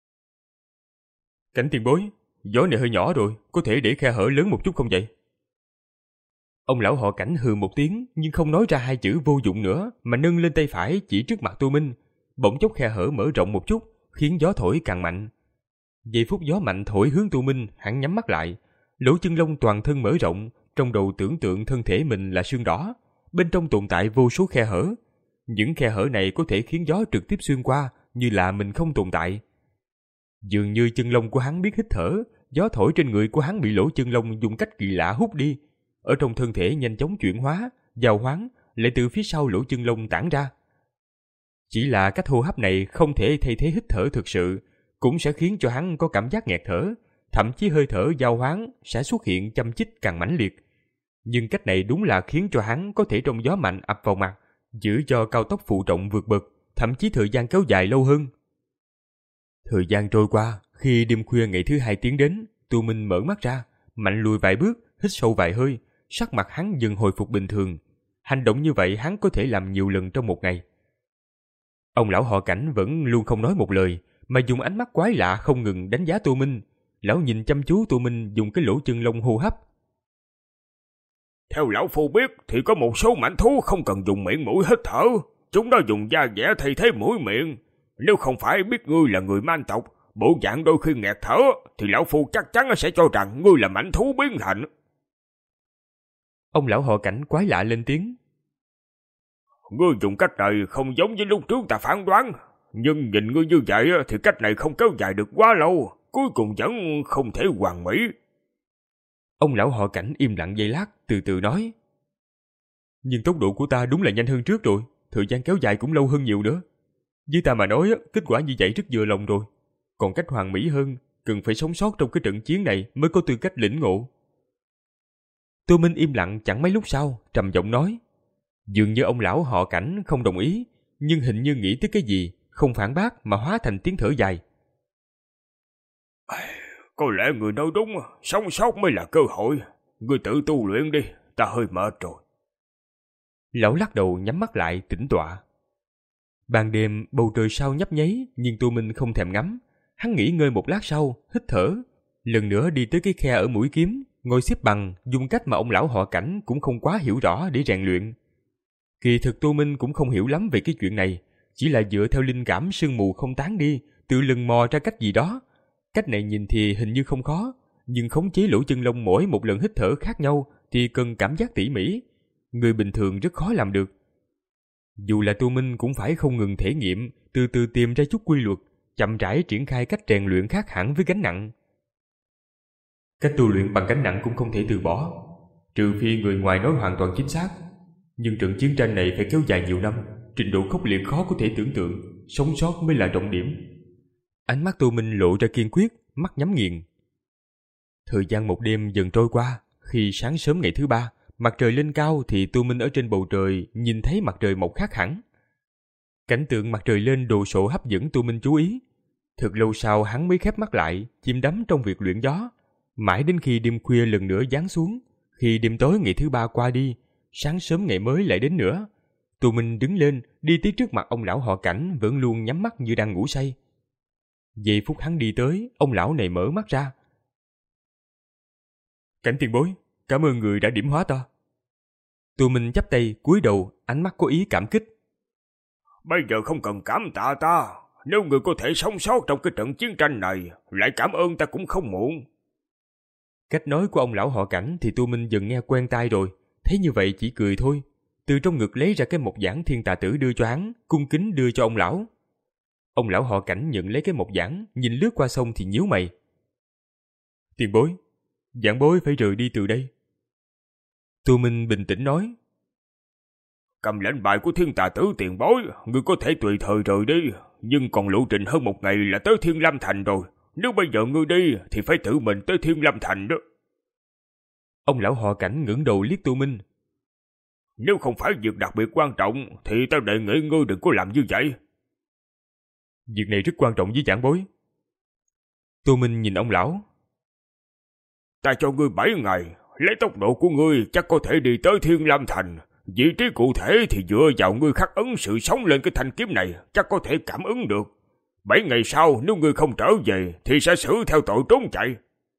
A: Cảnh tiền bối, gió này hơi nhỏ rồi, có thể để khe hở lớn một chút không vậy? Ông lão họ Cảnh hừ một tiếng, nhưng không nói ra hai chữ vô dụng nữa, mà nâng lên tay phải chỉ trước mặt Tu Minh. Bỗng chốc khe hở mở rộng một chút, khiến gió thổi càng mạnh. Giây phút gió mạnh thổi hướng Tu Minh, hắn nhắm mắt lại. Lỗ chân lông toàn thân mở rộng, trong đầu tưởng tượng thân thể mình là sương đỏ, bên trong tồn tại vô số khe hở. Những khe hở này có thể khiến gió trực tiếp xuyên qua, như là mình không tồn tại. Dường như chân lông của hắn biết hít thở, gió thổi trên người của hắn bị lỗ chân lông dùng cách kỳ lạ hút đi. Ở trong thân thể nhanh chóng chuyển hóa, giao hoán, lại từ phía sau lỗ chân lông tản ra. Chỉ là cách hô hấp này không thể thay thế hít thở thực sự, cũng sẽ khiến cho hắn có cảm giác nghẹt thở, thậm chí hơi thở giao hoán sẽ xuất hiện châm chích càng mãnh liệt. Nhưng cách này đúng là khiến cho hắn có thể trong gió mạnh ập vào mặt, giữ cho cao tốc phụ trọng vượt bậc, thậm chí thời gian kéo dài lâu hơn. Thời gian trôi qua, khi đêm khuya ngày thứ hai tiến đến, Tu Minh mở mắt ra, mạnh lùi vài bước, hít sâu vài hơi, sắc mặt hắn dần hồi phục bình thường. Hành động như vậy hắn có thể làm nhiều lần trong một ngày. Ông lão họ Cảnh vẫn luôn không nói một lời, mà dùng ánh mắt quái lạ không ngừng đánh giá Tu Minh. Lão nhìn chăm chú Tu Minh dùng cái lỗ chân lông hô hấp.
B: Theo lão phu biết thì có một số mãnh thú không cần dùng miệng mũi hít thở, chúng nó dùng da dẻ thay thế mũi miệng. Nếu không phải biết ngươi là người man tộc, bộ dạng đôi khi nghẹt thở, thì lão phu chắc chắn sẽ cho rằng ngươi là mãnh thú biến thành.
A: Ông lão họ Cảnh quái lạ lên tiếng.
B: Ngươi dùng cách này không giống với lúc trước ta phán đoán, nhưng nhìn ngươi như vậy thì cách này không kéo dài được quá lâu, cuối cùng vẫn không thể hoàn mỹ.
A: Ông lão họ Cảnh im lặng giây lát, từ từ nói. Nhưng tốc độ của ta đúng là nhanh hơn trước rồi, thời gian kéo dài cũng lâu hơn nhiều nữa. Với ta mà nói, kết quả như vậy rất vừa lòng rồi. Còn cách hoàn mỹ hơn, cần phải sống sót trong cái trận chiến này mới có tư cách lĩnh ngộ. Tu Minh im lặng chẳng mấy lúc sau, trầm giọng nói. Dường như ông lão họ Cảnh không đồng ý, nhưng hình như nghĩ tới cái gì, không phản bác mà hóa thành tiếng thở dài.
B: Có lẽ người nói đúng, sống sót mới là cơ hội. Người tự tu luyện đi, ta hơi mệt rồi.
A: Lão lắc đầu nhắm mắt lại tĩnh tọa. Ban đêm bầu trời sao nhấp nháy, nhưng Tu Minh không thèm ngắm. Hắn nghỉ ngơi một lát sau, hít thở, lần nữa đi tới cái khe ở mũi kiếm, ngồi xếp bằng, dùng cách mà ông lão họ Cảnh cũng không quá hiểu rõ để rèn luyện. Kỳ thực Tu Minh cũng không hiểu lắm về cái chuyện này, chỉ là dựa theo linh cảm sương mù không tán đi, tự lần mò ra cách gì đó. Cách này nhìn thì hình như không khó, nhưng khống chế lỗ chân lông mỗi một lần hít thở khác nhau thì cần cảm giác tỉ mỉ. Người bình thường rất khó làm được. Dù là Tô Minh cũng phải không ngừng thể nghiệm, từ từ tìm ra chút quy luật, chậm rãi triển khai cách rèn luyện khác hẳn với gánh nặng. Cách tu luyện bằng gánh nặng cũng không thể từ bỏ, trừ phi người ngoài nói hoàn toàn chính xác. Nhưng trận chiến tranh này phải kéo dài nhiều năm, trình độ khốc liệt khó có thể tưởng tượng, sống sót mới là trọng điểm. Ánh mắt Tô Minh lộ ra kiên quyết, mắt nhắm nghiền. Thời gian một đêm dần trôi qua, khi sáng sớm ngày thứ ba, mặt trời lên cao thì Tô Minh ở trên bầu trời nhìn thấy mặt trời mọc khác hẳn. Cảnh tượng mặt trời lên đồ sộ hấp dẫn Tô Minh chú ý. Thật lâu sau hắn mới khép mắt lại, chìm đắm trong việc luyện gió. Mãi đến khi đêm khuya lần nữa giáng xuống, khi đêm tối ngày thứ ba qua đi, sáng sớm ngày mới lại đến nữa. Tô Minh đứng lên, đi tới trước mặt ông lão họ Cảnh vẫn luôn nhắm mắt như đang ngủ say. Giây phút hắn đi tới, ông lão này mở mắt ra. Cảnh tiền bối, cảm ơn người đã điểm hóa ta. Tô Minh chắp tay, cúi đầu, ánh mắt có ý cảm kích.
B: Bây giờ không cần cảm tạ ta. Nếu người có thể sống sót trong cái trận chiến tranh này, lại cảm ơn ta cũng không muộn.
A: Cách nói của ông lão họ Cảnh thì Tô Minh dần nghe quen tai rồi. Thấy như vậy chỉ cười thôi. Từ trong ngực lấy ra cái mộc giản thiên tà tử đưa cho hắn, cung kính đưa cho ông lão. Ông lão họ Cảnh nhận lấy cái mộc giản, nhìn lướt qua sông thì nhíu mày. Tiền bối, giảng bối phải rời đi từ đây. Tô Minh bình tĩnh nói.
B: Cầm lệnh bài của thiên tà tử tiền bối, ngươi có thể tùy thời rời đi, nhưng còn lộ trình hơn một ngày là tới Thiên Lam Thành rồi. Nếu bây giờ ngươi đi thì phải tự mình tới Thiên Lam Thành đó.
A: Ông lão họ Cảnh ngẩng đầu liếc Tô Minh.
B: Nếu không phải việc đặc biệt quan trọng thì ta đề nghị ngươi đừng có làm như vậy.
A: Việc này rất quan trọng với giảng bối. Tô Minh nhìn ông lão.
B: Ta cho ngươi bảy ngày, lấy tốc độ của ngươi chắc có thể đi tới Thiên Lam Thành. Vị trí cụ thể thì dựa vào ngươi khắc ấn sự sống lên cái thanh kiếm này, chắc có thể cảm ứng được. Bảy ngày sau nếu ngươi không trở về thì sẽ xử theo tội trốn chạy.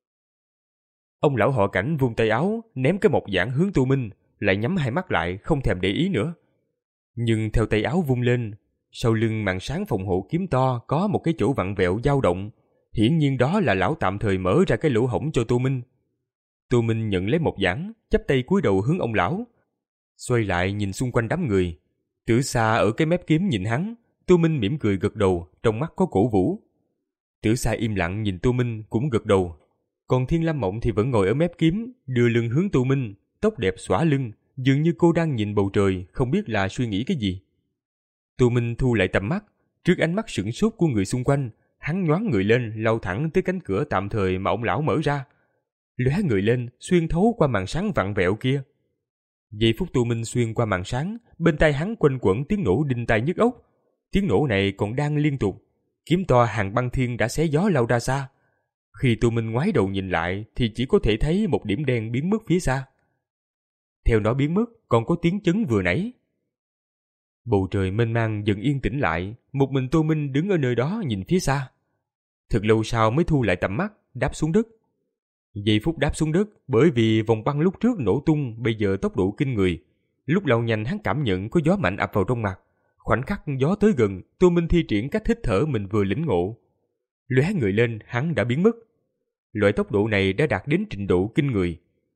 A: Ông lão họ Cảnh vung tay áo, ném cái mộc giản hướng Tô Minh, lại nhắm hai mắt lại không thèm để ý nữa. Nhưng theo tay áo vung lên, sau lưng màn sáng phòng hộ kiếm to có một cái chỗ vặn vẹo dao động. Hiển nhiên đó là lão tạm thời mở ra cái lỗ hổng cho Tô Minh. Tô Minh nhận lấy mộc giản, chắp tay cúi đầu hướng ông lão. Xoay lại nhìn xung quanh đám người. Tử Sa ở cái mép kiếm nhìn hắn. Tô Minh mỉm cười gật đầu, trong mắt có cổ vũ. Tử Sa im lặng nhìn Tô Minh cũng gật đầu. Còn Thiên Lam Mộng thì vẫn ngồi ở mép kiếm, đưa lưng hướng Tô Minh, tóc đẹp xõa lưng, dường như cô đang nhìn bầu trời, không biết là suy nghĩ cái gì. Tô Minh thu lại tầm mắt, trước ánh mắt sửng sốt của người xung quanh, hắn nhoáng người lên, lao thẳng tới cánh cửa tạm thời mà ông lão mở ra. Lóe người lên, xuyên thấu qua màn sáng vặn vẹo kia. Giây phút Tô Minh xuyên qua màn sáng, bên tai hắn quanh quẩn tiếng nổ đinh tai nhức óc. Tiếng nổ này còn đang liên tục. Kiếm to hàng băng thiên đã xé gió lao ra xa. Khi Tô Minh ngoái đầu nhìn lại thì chỉ có thể thấy một điểm đen biến mất phía xa. Theo nó biến mất còn có tiếng chấn vừa nãy. Bầu trời mênh mang dần yên tĩnh lại, một mình Tô Minh đứng ở nơi đó nhìn phía xa. Thật lâu sau mới thu lại tầm mắt, đáp xuống đất. Giây phút đáp xuống đất, bởi vì vòng băng lúc trước nổ tung bây giờ tốc độ kinh người. Lúc lao nhanh hắn cảm nhận có gió mạnh ập vào trong mặt. Khoảnh khắc gió tới gần, Tô Minh thi triển cách hít thở mình vừa lĩnh ngộ. Lóe người lên, hắn đã biến mất. Loại tốc độ này đã đạt đến trình độ kinh người.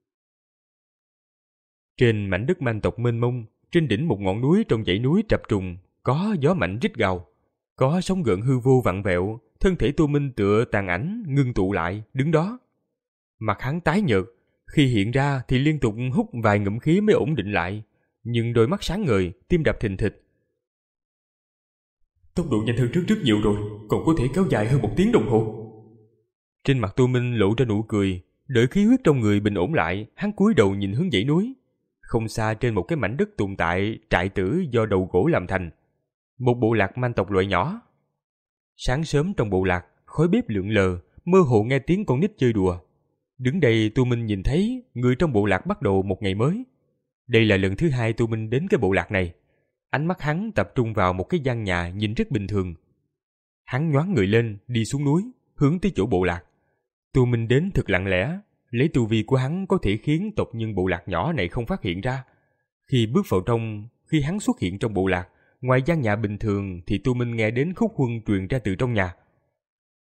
A: Trên mảnh đất man tộc mênh mông, trên đỉnh một ngọn núi trong dãy núi trập trùng, có gió mạnh rít gào, có sóng gợn hư vô vặn vẹo, thân thể Tô Minh tựa tàn ảnh ngưng tụ lại, đứng đó. Mặt hắn tái nhợt, khi hiện ra thì liên tục hút vài ngụm khí mới ổn định lại, nhưng đôi mắt sáng ngời, tim đập thình thịch. Tốc độ nhanh hơn trước rất nhiều rồi, còn có thể kéo dài hơn một tiếng đồng hồ. Trên mặt Tô Minh lộ ra nụ cười, đợi khí huyết trong người bình ổn lại, hắn cúi đầu nhìn hướng dãy núi. Không xa trên một cái mảnh đất tồn tại trại tử do đầu gỗ làm thành, một bộ lạc man tộc loại nhỏ. Sáng sớm trong bộ lạc, khói bếp lượn lờ, mơ hồ nghe tiếng con nít chơi đùa. Đứng đây Tô Minh nhìn thấy người trong bộ lạc bắt đầu một ngày mới. Đây là lần thứ hai Tô Minh đến cái bộ lạc này. Ánh mắt hắn tập trung vào một cái gian nhà nhìn rất bình thường. Hắn nhoáng người lên, đi xuống núi, hướng tới chỗ bộ lạc. Tô Minh đến thật lặng lẽ, lấy tu vi của hắn có thể khiến tộc nhân bộ lạc nhỏ này không phát hiện ra. Khi bước vào trong, khi hắn xuất hiện trong bộ lạc, ngoài gian nhà bình thường thì Tô Minh nghe đến khúc huân truyền ra từ trong nhà.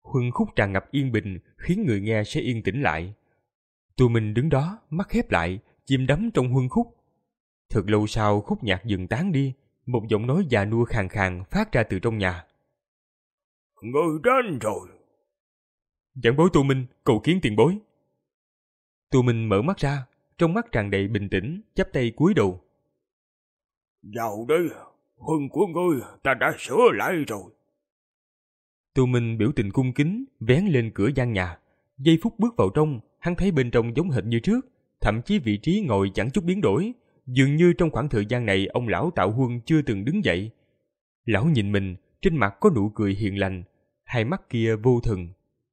A: Huân khúc tràn ngập yên bình khiến người nghe sẽ yên tĩnh lại. Tô Minh đứng đó, mắt khép lại, chìm đắm trong huân khúc. Thật lâu sau khúc nhạc dừng tán đi, một giọng nói già nua khàn khàn phát ra từ trong nhà.
B: Người đến rồi.
A: Giảng bối Tô Minh, cầu kiến tiền bối. Tô Minh mở mắt ra, trong mắt tràn đầy bình tĩnh, chắp tay cúi đầu.
B: Vào đây, huân của ngươi ta đã sửa lại rồi.
A: Tô Minh biểu tình cung kính, vén lên cửa gian nhà. Giây phút bước vào trong, hắn thấy bên trong giống hệt như trước, thậm chí vị trí ngồi chẳng chút biến đổi. Dường như trong khoảng thời gian này ông lão Tạo Huân chưa từng đứng dậy. Lão nhìn mình, trên mặt có nụ cười hiền lành, hai mắt kia vô thần.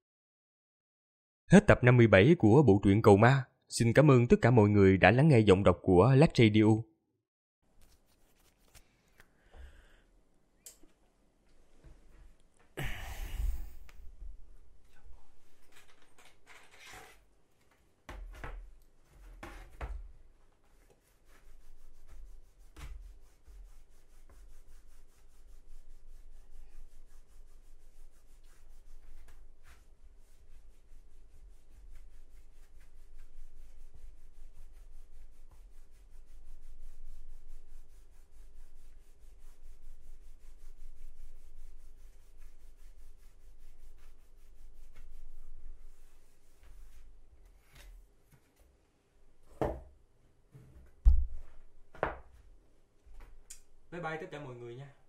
A: Hết tập năm mươi bảy của bộ truyện Cầu Ma. Xin cảm ơn tất cả mọi người đã lắng nghe giọng đọc của Lách Radio. Bye bye tất cả mọi người nha.